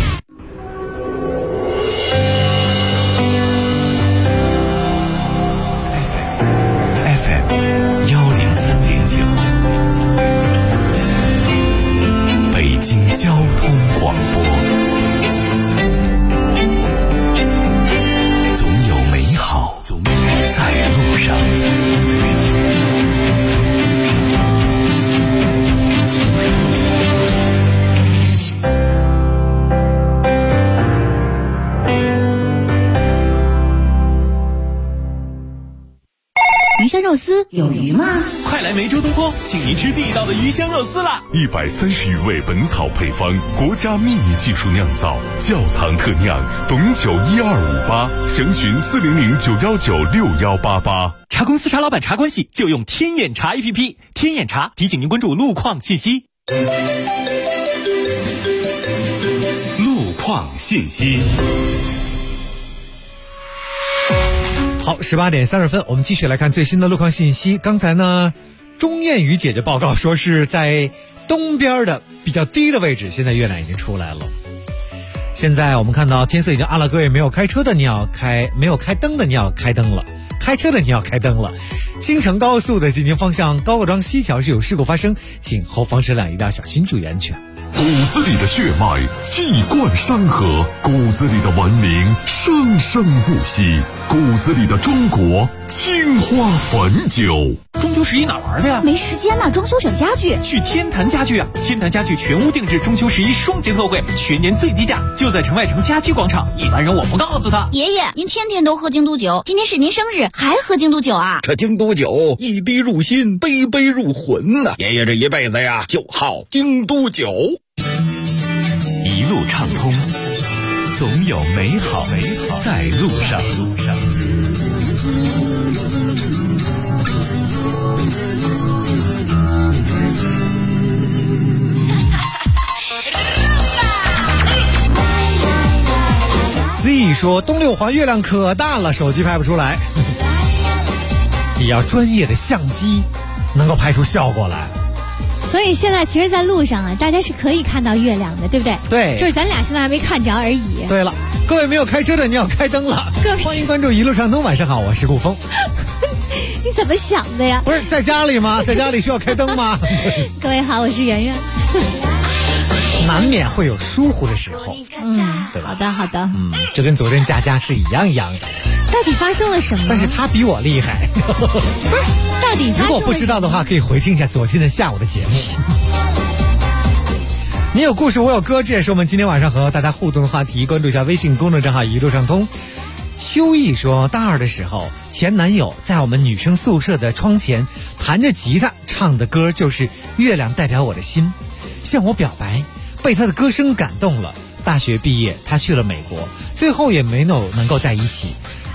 FM 103.9，北京交通广播。在路上。 鱼香肉丝有鱼吗？ 快来梅州东坡，请您吃地道的鱼香肉丝啦 ！130余味本草配方，国家秘密技术酿造，窖藏特酿，董酒1258，详询400-919-6188。 茶公司茶老板茶关系就用天眼茶 APP， 天眼茶提醒您关注路况信息。 路况信息。 好，18点30分，我们继续来看最新的路况信息。刚才呢，钟艳宇姐姐报告说是在东边的比较低的位置，现在月亮已经出来了。现在我们看到天色已经暗了，各位没有开车的你要开，没有开灯的你要开灯了，开车的你要开灯了。京承高速的进京方向高各庄西桥是有事故发生，请后方车辆一定要小心注意安全。 骨子里的血脉气贯山河，骨子里的文明生生不息，骨子里的中国青花汾酒。 中秋11哪玩去呀？ 没时间呢，装修选家具。 去天坛家具啊！天坛家具全屋定制中秋11双节特惠，全年最低价，就在城外城家居广场。一般人我不告诉他。 爷爷，您天天都喝京都酒，今天是您生日，还喝京都酒啊？ 这京都酒一滴入心，杯杯入魂呐！爷爷这一辈子呀，就好京都酒。 一路畅通，总有美好在路上。 C 说东六环月亮可大了，手机拍不出来，也要专业的相机能够拍出效果来。 所以现在其实在路上啊，大家是可以看到月亮的，对不对？ 对， 就是咱俩现在还没看着而已。 对了，各位没有开车的你要开灯了。欢迎关注一路畅通，晚上好，我是顾峰。 你怎么想的呀？ 不是在家里吗？在家里需要开灯吗？ 各位好，我是圆圆。 难免会有疏忽的时候，对吧？ 好的， 这跟昨天佳佳是一样的。 到底发生了什么？ 但是他比我厉害。 不是，到底发生了什么？ 如果不知道的话，可以回听一下昨天的下午的节目。你有故事，我有歌，这也是我们今天晚上和大家互动的话题。关注一下微信公众账号一路畅通。秋意说，大二的时候，前男友在我们女生宿舍的窗前弹着吉他，唱的歌就是《月亮代表我的心》，向我表白，被他的歌声感动了。大学毕业，他去了美国，最后也没有能够在一起。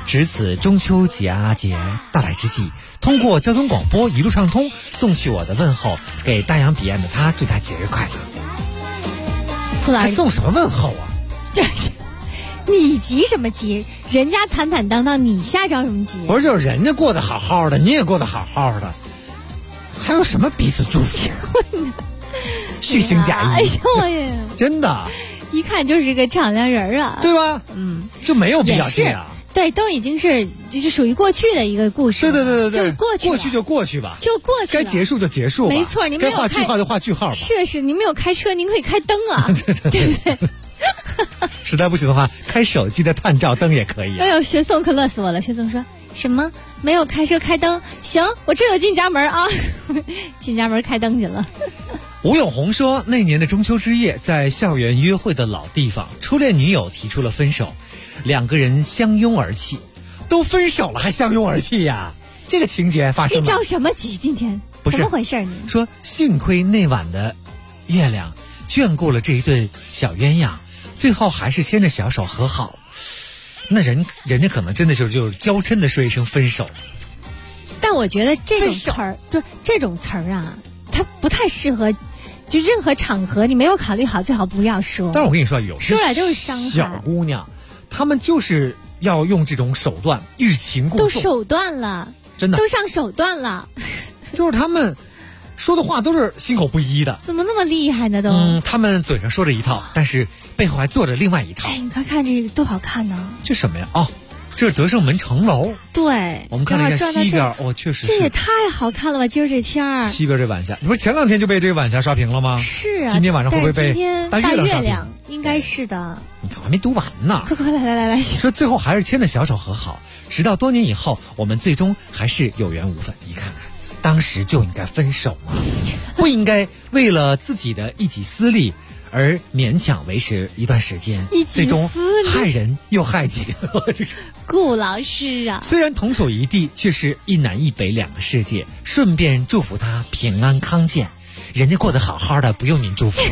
值此中秋节到来之际，通过交通广播一路畅通送去我的问候，给大洋彼岸的他，祝他节日快乐。还送什么问候啊？ 你急什么急？人家坦坦荡荡，你瞎着什么急？ 不是，就是人家过得好好的，你也过得好好的，还有什么彼此祝福？虚情假意。 哎呦我呀！ 真的， 一看就是个敞亮人啊， 对吧？就没有必要这样。 对，都已经是就是属于过去的一个故事。 对， 就过去， 过去就过去吧， 就过去了。 该结束就结束吧。 没错，你没有该画句号就画句号吧。 是，你没有开车，您可以开灯啊，对不对？ 实在不行的话，开手机的探照灯也可以。 哎呦，学松可乐死我了！学松说什么没有开车开灯？行，我这就进家门啊，进家门开灯去了。 吴永红说，那年的中秋之夜，在校园约会的老地方，初恋女友提出了分手，两个人相拥而泣。都分手了还相拥而泣呀？这个情节发生了。 你着什么急？今天不是怎么回事？你说幸亏那晚的月亮眷顾了这一对小鸳鸯，最后还是牵着小手和好。那人家可能真的就是娇嗔的说一声分手。 但我觉得这种词儿，就这种词儿啊，它不太适合。就任何场合你没有考虑好，最好不要说。 但是我跟你说，有说来就是伤害。 小姑娘，她们就是要用这种手段欲擒故纵。 都手段了， 真的都上手段了。 就是他们说的话都是心口不一的。 怎么那么厉害呢？都他们嘴上说着一套，但是背后还做着另外一套。 哎，你看这个多好看呢！ 这什么呀？哦，这是德胜门城楼。 对， 我们看了一下西边，确实是。 这也太好看了吧！今儿这天儿， 西边这晚霞，你不是前2天就被这个晚霞刷屏了吗？ 是啊。 今天晚上会不会被大月亮刷屏？ 应该是的。 你看我还没读完呢。 快来！ 说最后还是牵着小手和好，直到多年以后，我们最终还是有缘无分。你看看，当时就应该分手嘛，不应该为了自己的一己私利而勉强维持一段时间，最终害人又害己。 顾老师啊， 虽然同处一地，却是一南一北两个世界。顺便祝福他平安康健，人家过得好好的，不用您祝福。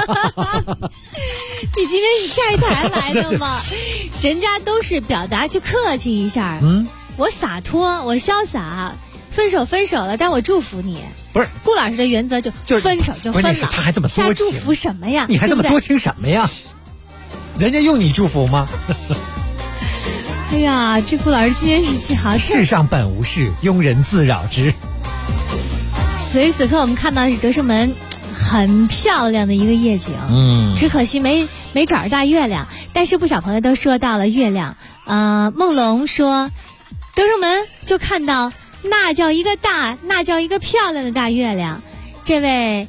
你今天是下台来的吗？人家都是表达就客气一下，我洒脱，我潇洒。分手了，但我祝福你。 不是顾老师的原则就分手就分了。 关键是他还这么多情， 瞎祝福什么呀？ 你还这么多情什么呀？人家用你祝福吗？ 哎呀，这顾老师今天是好事。 世上本无事，庸人自扰之。 此时此刻，我们看到的是德胜门很漂亮的一个夜景。只可惜没找着大月亮，但是不少朋友都说到了月亮。梦龙说，德胜门就看到。那叫一个漂亮的大月亮。这位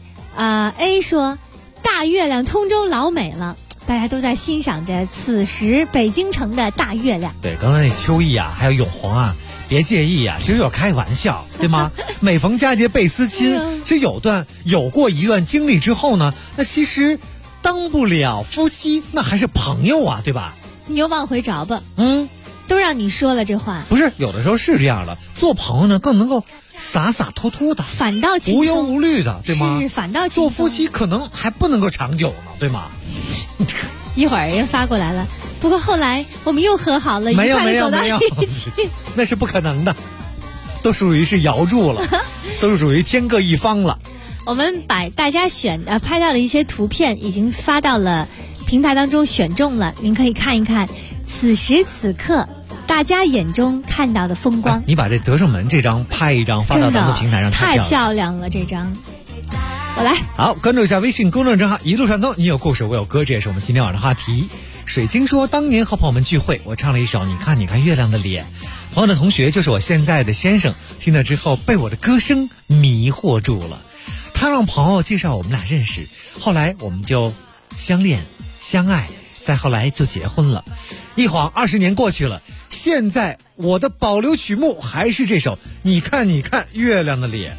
A 说，大月亮通州老美了，大家都在欣赏着此时北京城的大月亮。 对，刚才那秋意啊，还有永红啊，别介意啊，其实有开玩笑，对吗？每逢佳节倍思亲，其实有过一段经历之后呢，那其实当不了夫妻，那还是朋友啊，对吧？ 你又往回找吧。都让你说了这话。 不是，有的时候是这样的，做朋友呢更能够洒洒脱脱的， 反倒轻松， 无忧无虑的，对吗？ 是反倒轻松。 做夫妻可能还不能够长久呢，对吗？ 一会儿人发过来了，不过后来我们又和好了，一块的走到一起。 那是不可能的，都属于是摇住了，都是属于天各一方了。 我们把大家拍到的一些图片已经发到了平台当中，选中了，您可以看一看此时此刻大家眼中看到的风光。 你把这德胜门这张拍一张发到咱们平台上， 太漂亮了这张。我来， 好，关注一下微信公众账号一路畅通，你有故事我有歌，这也是我们今天晚上的话题。水晶说，当年和朋友们聚会，我唱了一首你看月亮的脸，朋友的同学就是我现在的先生，听了之后被我的歌声迷惑住了，他让朋友介绍我们俩认识，后来我们就相恋相爱，再后来就结婚了。一晃20年过去了，现在我的保留曲目还是这首你看月亮的脸。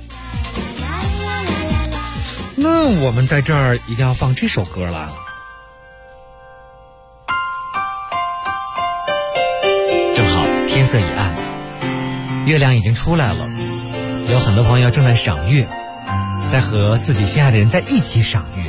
那我们在这儿一定要放这首歌了。正好天色已暗，月亮已经出来了，有很多朋友正在赏月，在和自己心爱的人在一起赏月。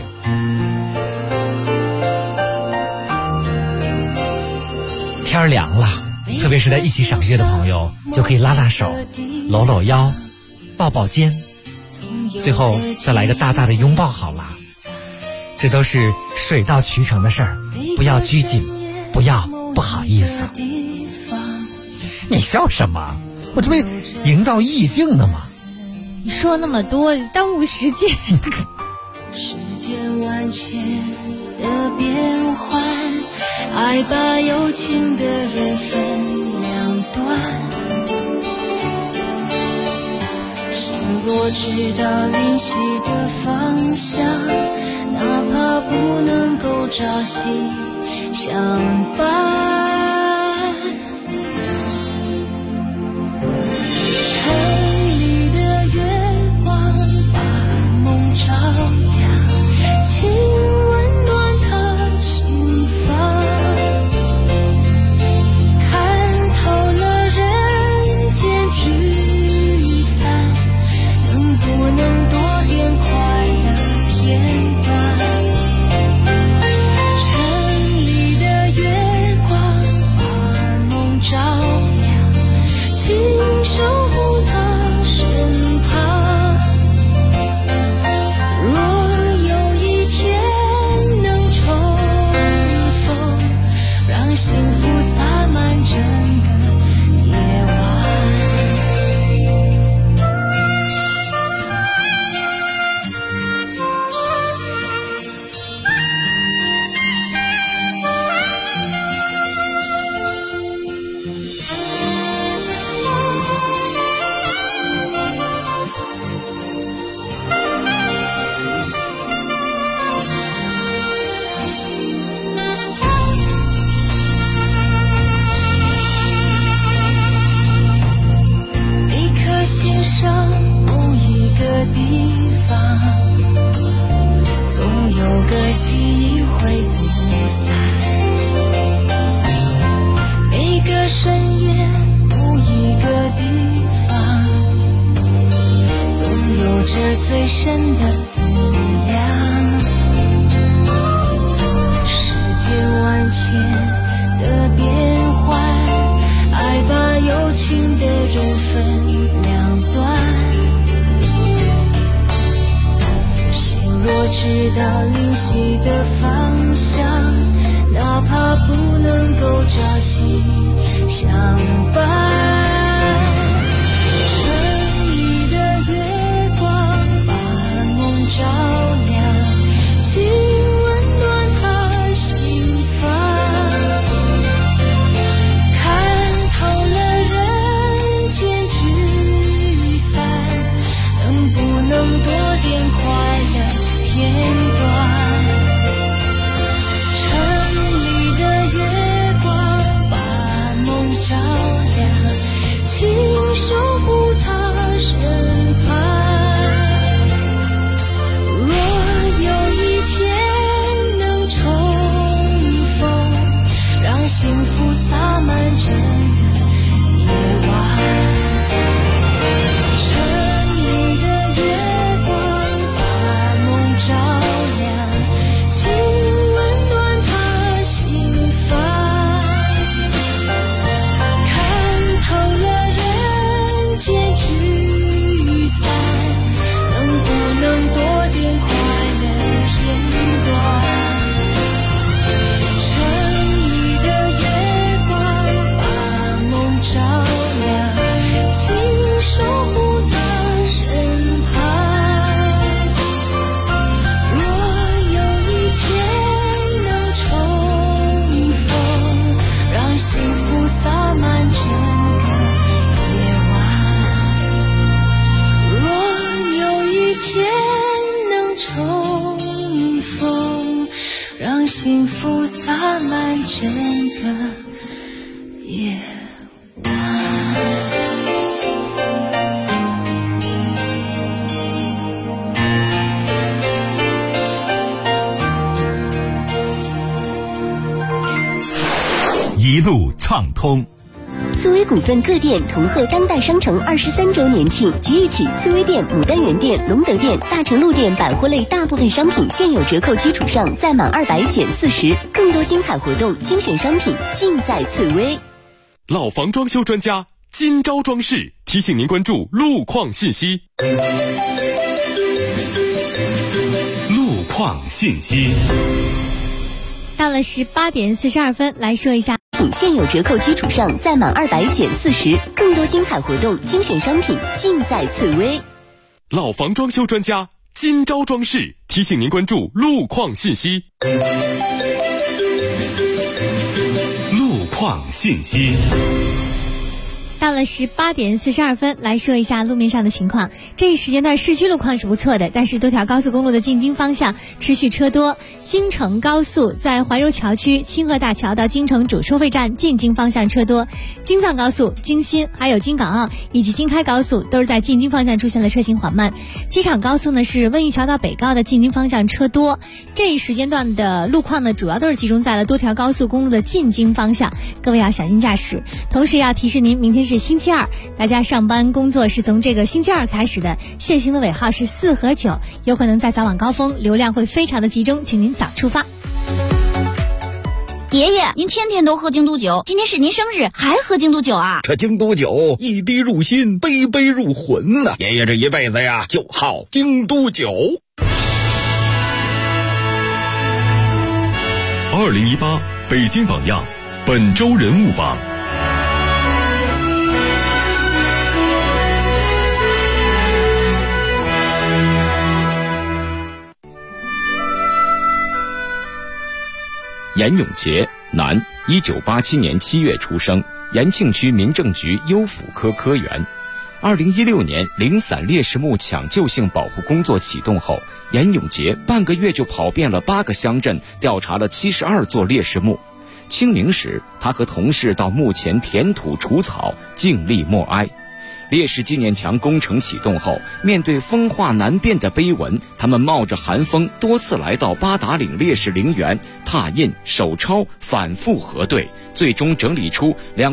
天凉了， 特别是在一起赏月的朋友，就可以拉拉手，搂搂腰，抱抱肩，最后再来一个大大的拥抱好了。这都是水到渠成的事儿，不要拘谨，不要不好意思。你笑什么？我这不营造意境的吗？ 你说那么多耽误时间。 世间万千的变幻，爱把有情的人分两端。心若知道灵犀的方向，哪怕不能够朝夕相伴。最深的思量，世间万千的变幻，爱把有情的人分两端。心若知道灵犀的方向，哪怕不能够朝夕相伴。照亮，请温暖他心房，看透了人间聚散，能不能多点快乐片段？城里的月光把梦照亮，请守护他身旁。幸福洒满整个夜晚，城里的月光把梦照亮，请温暖他心房，看透了人间聚散，能不能多点快乐片段？照亮，请守护他身旁。若有一天能重逢，让幸福洒满整个夜晚。若有一天能重逢，让幸福洒满整个夜晚。 一路畅通。 翠微股份各店同贺当代商城23周年庆，即日起，翠微店、牡丹园店、隆德店、大成路店百货类大部分商品现有折扣基础上，再满200减40，更多精彩活动、精选商品尽在翠微。 老房装修专家金招装饰提醒您关注路况信息。路况信息。 到了18点42分，来说一下现有折扣基础上再满200减40，更多精彩活动、精选商品尽在翠微。 老房装修专家金招装饰提醒您关注路况信息。路况信息。 到了18点42分，来说一下路面上的情况。这一时间段市区路况是不错的，但是多条高速公路的进京方向持续车多。京承高速在怀柔桥区清河大桥到京承主收费站进京方向车多，京藏高速、京新还有京港澳以及京开高速都是在进京方向出现了车行缓慢。机场高速呢是温榆桥到北高的进京方向车多。这一时间段的路况呢主要都是集中在了多条高速公路的进京方向，各位要小心驾驶。同时要提示您，明天是星期二，大家上班工作是从这个星期二开始的，限行的尾号是4和9，有可能在早晚高峰流量会非常的集中，请您早出发。 爷爷，您天天都喝京都酒，今天是您生日还喝京都酒啊？ 这京都酒一滴入心，杯杯入魂呐！爷爷这一辈子呀，就好京都酒。 2018北京榜样本周人物榜。 严永杰，男，1987年7月出生，延庆区民政局优抚科科员。2016年零散烈士墓抢救性保护工作启动后，严永杰半个月就跑遍了8个乡镇，调查了72座烈士墓。清明时，他和同事到墓前填土除草，静立默哀。烈士纪念墙工程启动后，面对风化难辨的碑文，他们冒着寒风多次来到八达岭烈士陵园，拓印、手抄，反复核对，最终整理出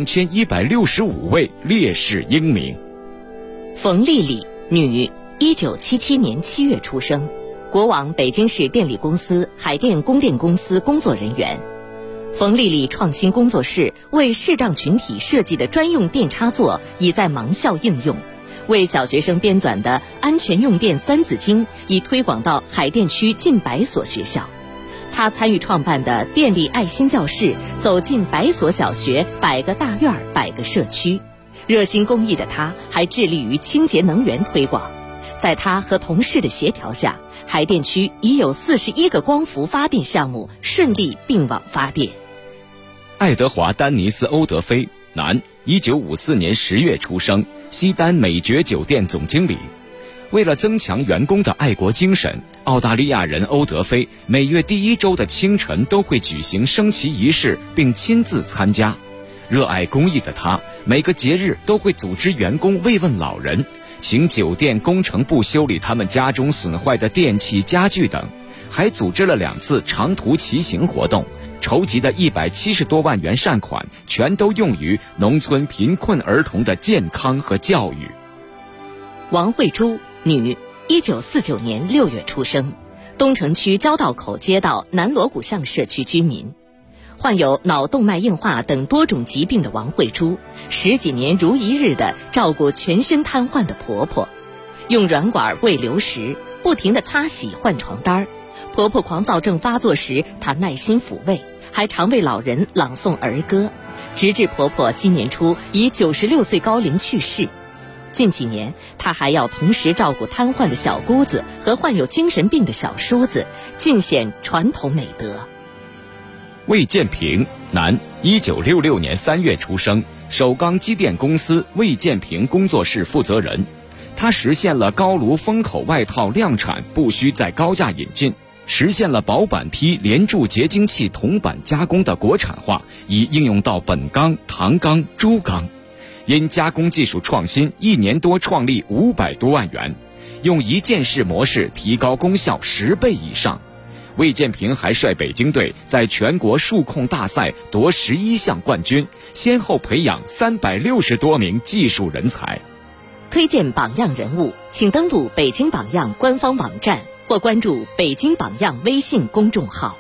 2165位烈士英名。 冯丽丽，女，1977年7月出生，国网北京市电力公司海淀供电公司工作人员。冯丽丽创新工作室为视障群体设计的专用电插座已在盲校应用，为小学生编纂的安全用电三字经已推广到海淀区近100所学校。她参与创办的电力爱心教室走进100所小学、100个大院、100个社区。热心公益的她还致力于清洁能源推广。在她和同事的协调下，海淀区已有41个光伏发电项目顺利并网发电。 爱德华·丹尼斯·欧德菲，男，1954年10月出生，西单美爵酒店总经理。为了增强员工的爱国精神，澳大利亚人欧德菲每月第1周的清晨都会举行升旗仪式，并亲自参加。热爱公益的他，每个节日都会组织员工慰问老人，请酒店工程部修理他们家中损坏的电器、家具等，还组织了2次长途骑行活动。筹集的170多万元善款全都用于农村贫困儿童的健康和教育。 王慧珠，女，1949年6月出生，东城区交道口街道南锣鼓巷社区居民。患有脑动脉硬化等多种疾病的王慧珠，10几年如一日地照顾全身瘫痪的婆婆，用软管喂流食，不停地擦洗换床单。婆婆狂躁症发作时，她耐心抚慰，还常为老人朗诵儿歌，直至婆婆今年初以96岁高龄去世。近几年，她还要同时照顾瘫痪的小姑子和患有精神病的小叔子，尽显传统美德。 魏建平，男，1966年3月出生，首钢机电公司魏建平工作室负责人。他实现了高炉封口外套量产不需再高价引进，实现了薄板坯连铸结晶器铜板加工的国产化，已应用到本钢、唐钢、珠钢。因加工技术创新，1年多创利500多万元，用一件式模式提高功效10倍以上。魏建平还率北京队在全国数控大赛夺11项冠军，先后培养360多名技术人才。 推荐榜样人物，请登录北京榜样官方网站或关注北京榜样微信公众号。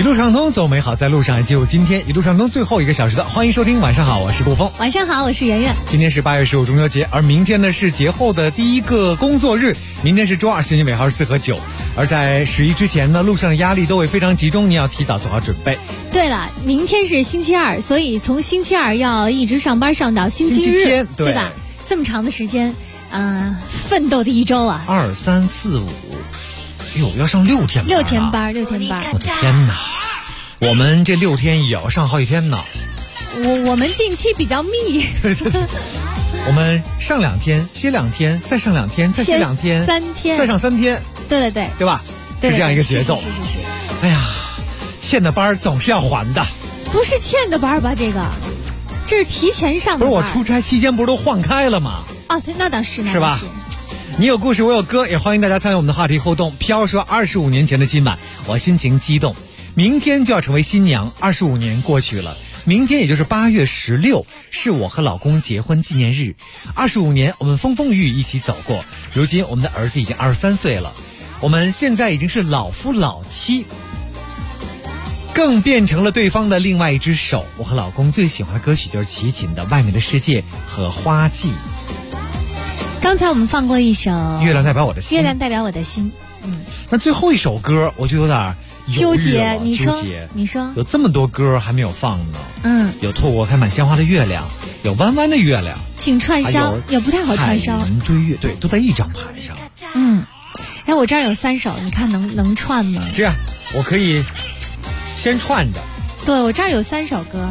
路畅通，走美好在路上。也进入今天一路畅通最后1个小时的，欢迎收听。晚上好，我是顾峰。 晚上好，我是圆圆。 今天是8月15中秋节，而明天呢是节后的第1个工作日，明天是周2，时间尾号是4和9。而在11之前呢，路上的压力都会非常集中，你要提早做好准备。 对了，明天是星期2，所以从星期2要一直上班上到星期日， 天， 对吧？这么长的时间，奋斗的一周啊 ！2、3、4、5，要上6天班 ，6天班。 我的天哪！我们这6天也要上好几天呢。 我们近期比较密。 对，我们上2天，歇2天，再上2天，再歇2天 ，3天， 再上3天。 对， 对吧？是这样一个节奏。 是。 哎呀，欠的班总是要还的。 不是欠的班吧？这是提前上的班。 不是，我出差期间不是都换开了吗？ 哦，那倒是， 是吧？你有故事，我有歌，也欢迎大家参与我们的话题互动。飘说25年前的今晚，我心情激动，明天就要成为新娘，25年过去了，明天也就是8月16，是我和老公结婚纪念日。25年，我们风风雨雨一起走过，如今我们的儿子已经23岁了，我们现在已经是老夫老妻，更变成了对方的另外一只手。我和老公最喜欢的歌曲就是齐秦的《外面的世界》和《花季》。 刚才我们放过一首《 月亮代表我的心》， 月亮代表我的心。 那最后一首歌我就有点纠结。你说有这么多歌还没有放呢。有透过开满鲜花的月亮，有弯弯的月亮， 请串烧，也不太好串烧。 海云追月，对，都在一张盘上。 哎，我这儿有3首，你看能串吗？ 这样，我可以先串着。 对，我这儿有3首歌，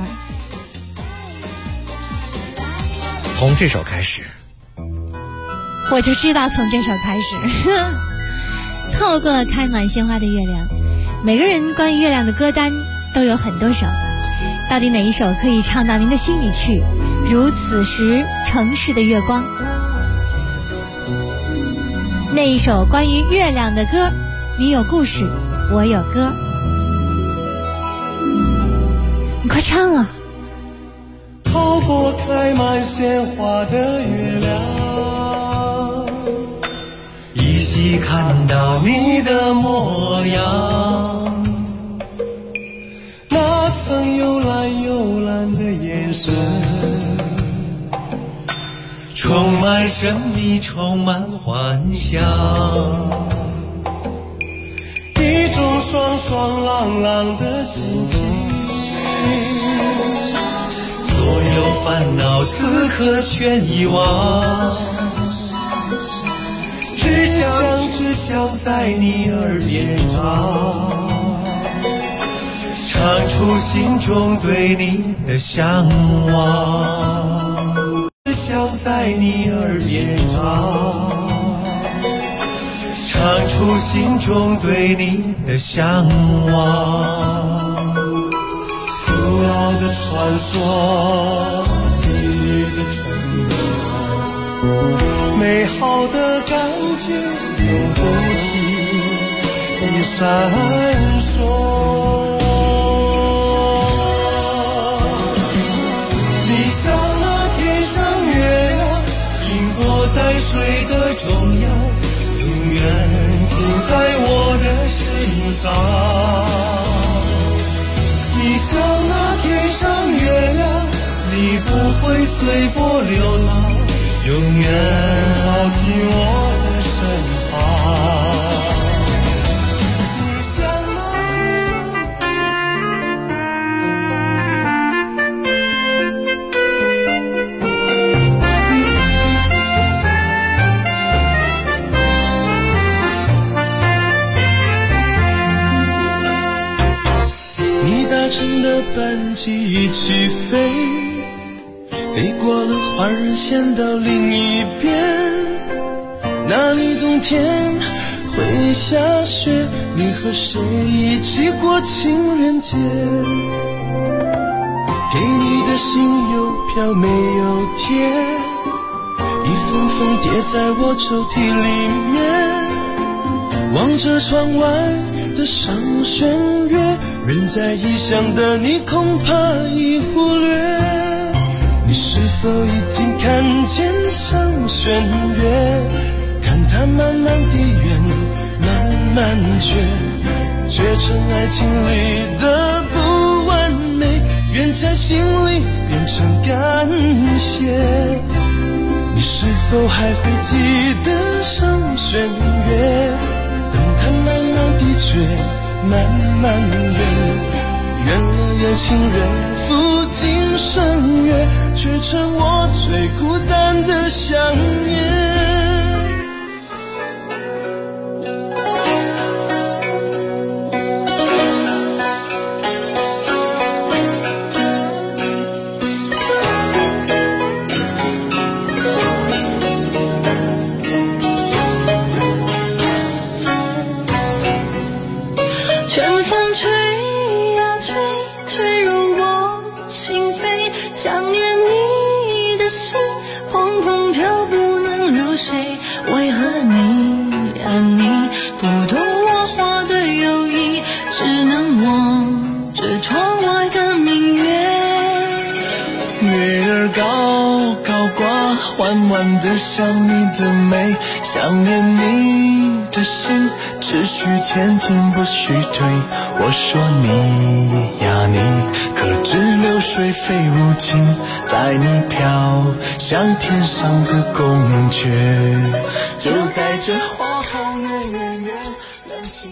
从这首开始。 我就知道从这首开始。透过开满鲜花的月亮，每个人关于月亮的歌单都有很多首，到底哪一首可以唱到您的心里去？如此时城市的月光，那一首关于月亮的歌，你有故事，我有歌，你快唱啊！ 透过开满鲜花的月亮，依稀看到你的模样，那层幽蓝幽蓝的眼神，充满神秘，充满幻想，一种爽爽朗朗的心情，所有烦恼此刻全遗忘，只想在你耳边唱出心中对你的向往，只想在你耳边唱出心中对你的向往。古老的传说，今日的承诺，美好的感觉永不停地闪烁。你像那天上月亮，停泊在水的中央，永远停在我的身上。你像那天上月亮，你不会随波流浪，永远靠近我的身旁。你像那天上你搭乘的班机起飞，飞过了花人线到另一边，那里冬天会下雪，你和谁一起过情人节？给你的信邮票没有贴，一封封叠在我抽屉里面，望着窗外的上弦月，人在异乡的你恐怕已忽略，你是否已经看见上弦月？看它慢慢地圆，慢慢缺， 却成爱情里的不完美，愿在心里变成感谢。你是否还会记得上弦月？等它慢慢地绝，慢慢远。圆了有情人赴今生约，却成我最孤单的想念。想你的美，想念你的心，只许前进不许退。我说你呀你，可知流水非无情，带你飘向天上的宫阙。就在这花好月圆圆，让心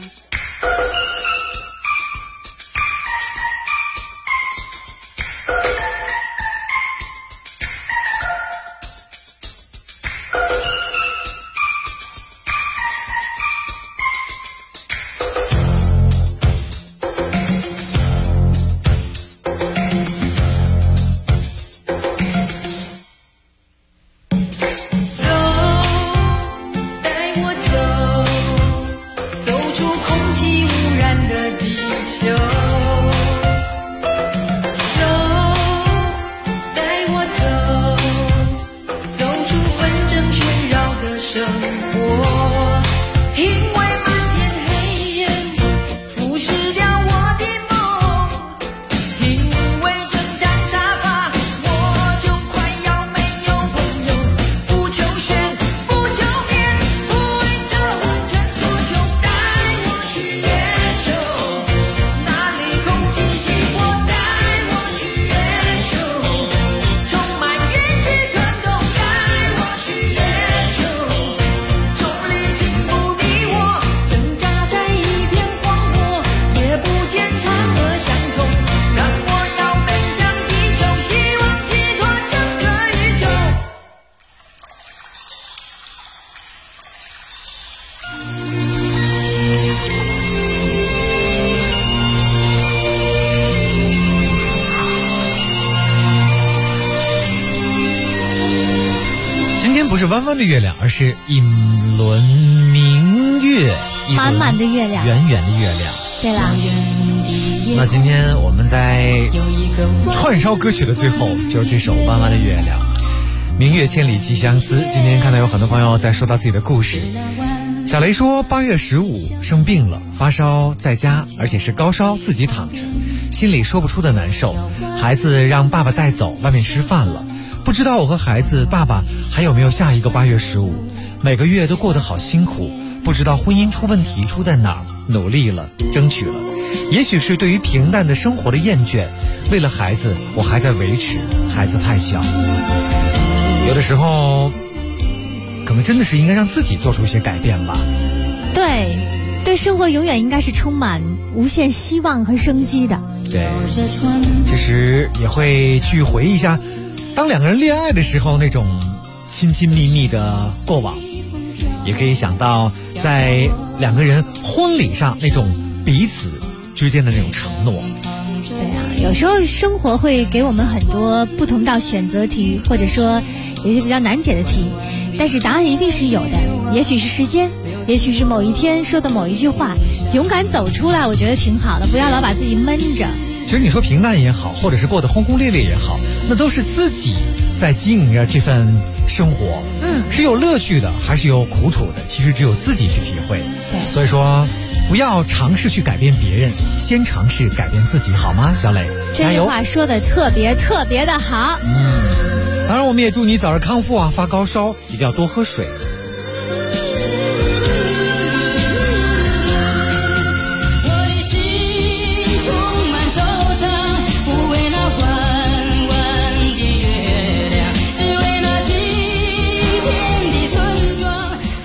不是弯弯的月亮，而是一轮明月， 满满的月亮， 圆圆的月亮。 对啦。 那今天我们在串烧歌曲的最后，就是这首《弯弯的月亮》。明月千里寄相思。今天看到有很多朋友在说到自己的故事。小雷说，8月15生病了，发烧在家，而且是高烧，自己躺着，心里说不出的难受。孩子让爸爸带走，外面吃饭了。不知道我和孩子、爸爸还有没有下一个8月15，每个月都过得好辛苦，不知道婚姻出问题出在哪儿，努力了，争取了，也许是对于平淡的生活的厌倦，为了孩子，我还在维持，孩子太小。有的时候，可能真的是应该让自己做出一些改变吧。 对生活永远应该是充满无限希望和生机的。 对，其实也会去回忆一下当两个人恋爱的时候那种亲亲密密的过往，也可以想到在两个人婚礼上那种彼此之间的那种承诺。 对啊，有时候生活会给我们很多不同道选择题，或者说有一些比较难解的题，但是答案一定是有的。也许是时间，也许是某一天说的某一句话，勇敢走出来，我觉得挺好的，不要老把自己闷着。 其实你说平淡也好，或者是过得轰轰烈烈也好，那都是自己在经营着这份生活。是有乐趣的，还是有苦楚的，其实只有自己去体会。 对， 所以说不要尝试去改变别人，先尝试改变自己，好吗？小磊，加油！ 这句话说的特别特别的好。 当然我们也祝你早日康复啊！发高烧一定要多喝水。 我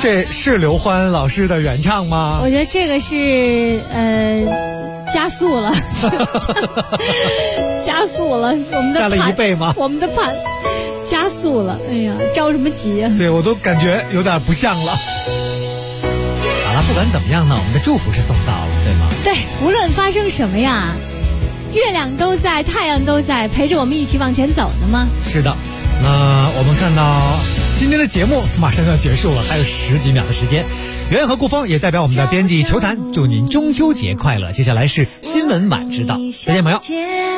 这是刘欢老师的原唱吗？ 我觉得这个是加速了，加速了，我们的加了1倍吗？ 我们的盘加速了，哎呀，着什么急啊？ 对，我都感觉有点不像了。好了，不管怎么样呢，我们的祝福是送到了，对吗？ 对，无论发生什么呀，月亮都在，太阳都在，陪着我们一起往前走呢吗？ 是的。那我们看到今天的节目马上要结束了，还有10几秒的时间。圆圆和顾峰也代表我们的编辑球坛，祝您中秋节快乐。接下来是新闻晚知道，再见朋友。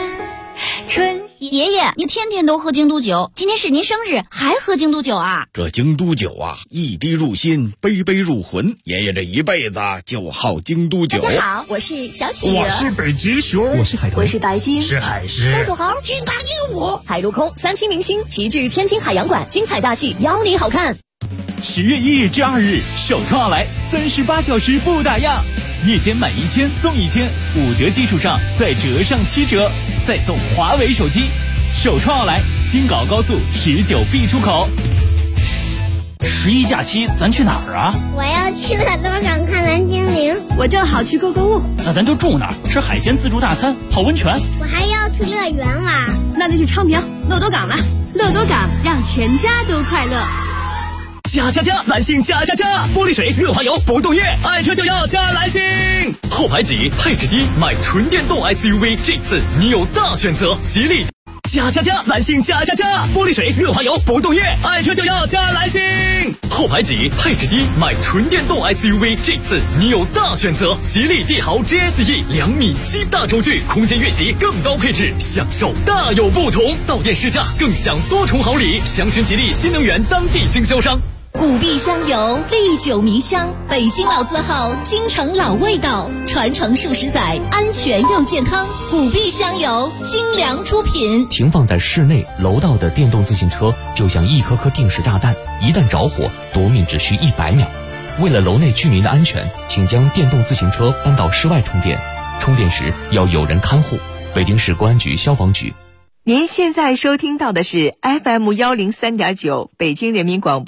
爷爷，你天天都喝京都酒，今天是您生日，还喝京都酒啊？ 这京都酒啊，一滴入心，杯杯入魂。爷爷这一辈子就好京都酒。 大家好，我是小企鹅， 我是北极熊， 我是海豚，我是白鲸， 是海狮， 公主猴，是大鹦鹉。海陆空3期明星齐聚天津海洋馆，精彩大戏邀你好看。 10月1日至2日，首创奥莱38小时不打烊，夜间买1000送1000，5折基础上再折上7折，再送华为手机。首创奥莱，京港高速19B 出口。 11假期咱去哪儿啊？ 我要去乐多港看蓝精灵。 我正好去购物。 那咱就住哪儿？吃海鲜自助大餐，泡温泉。 我还要去乐园玩。 那就去昌平乐多港了。乐多港让全家都快乐。 加加加！蓝星加加加！玻璃水、润滑油、不动液，爱车就要加蓝星。后排挤，配置低，买纯电动 SUV， 这次你有大选择，吉利。加加加！蓝星加加加！玻璃水、润滑油、不动液，爱车就要加蓝星。后排挤，配置低，买纯电动 SUV， 这次你有大选择，吉利帝豪 GSE 2.7米大轴距，空间越级更高配置，享受大有不同。到店试驾更享多重好礼，详询吉利新能源当地经销商。 古碧香油，历久弥香，北京老字号，京城老味道，传承数十载，安全又健康。古碧香油，精良出品。 停放在室内楼道的电动自行车就像一颗颗定时炸弹，一旦着火，夺命只需100秒。为了楼内居民的安全，请将电动自行车搬到室外充电，充电时要有人看护。北京市公安局消防局。 您现在收听到的是 FM103.9 北京人民广播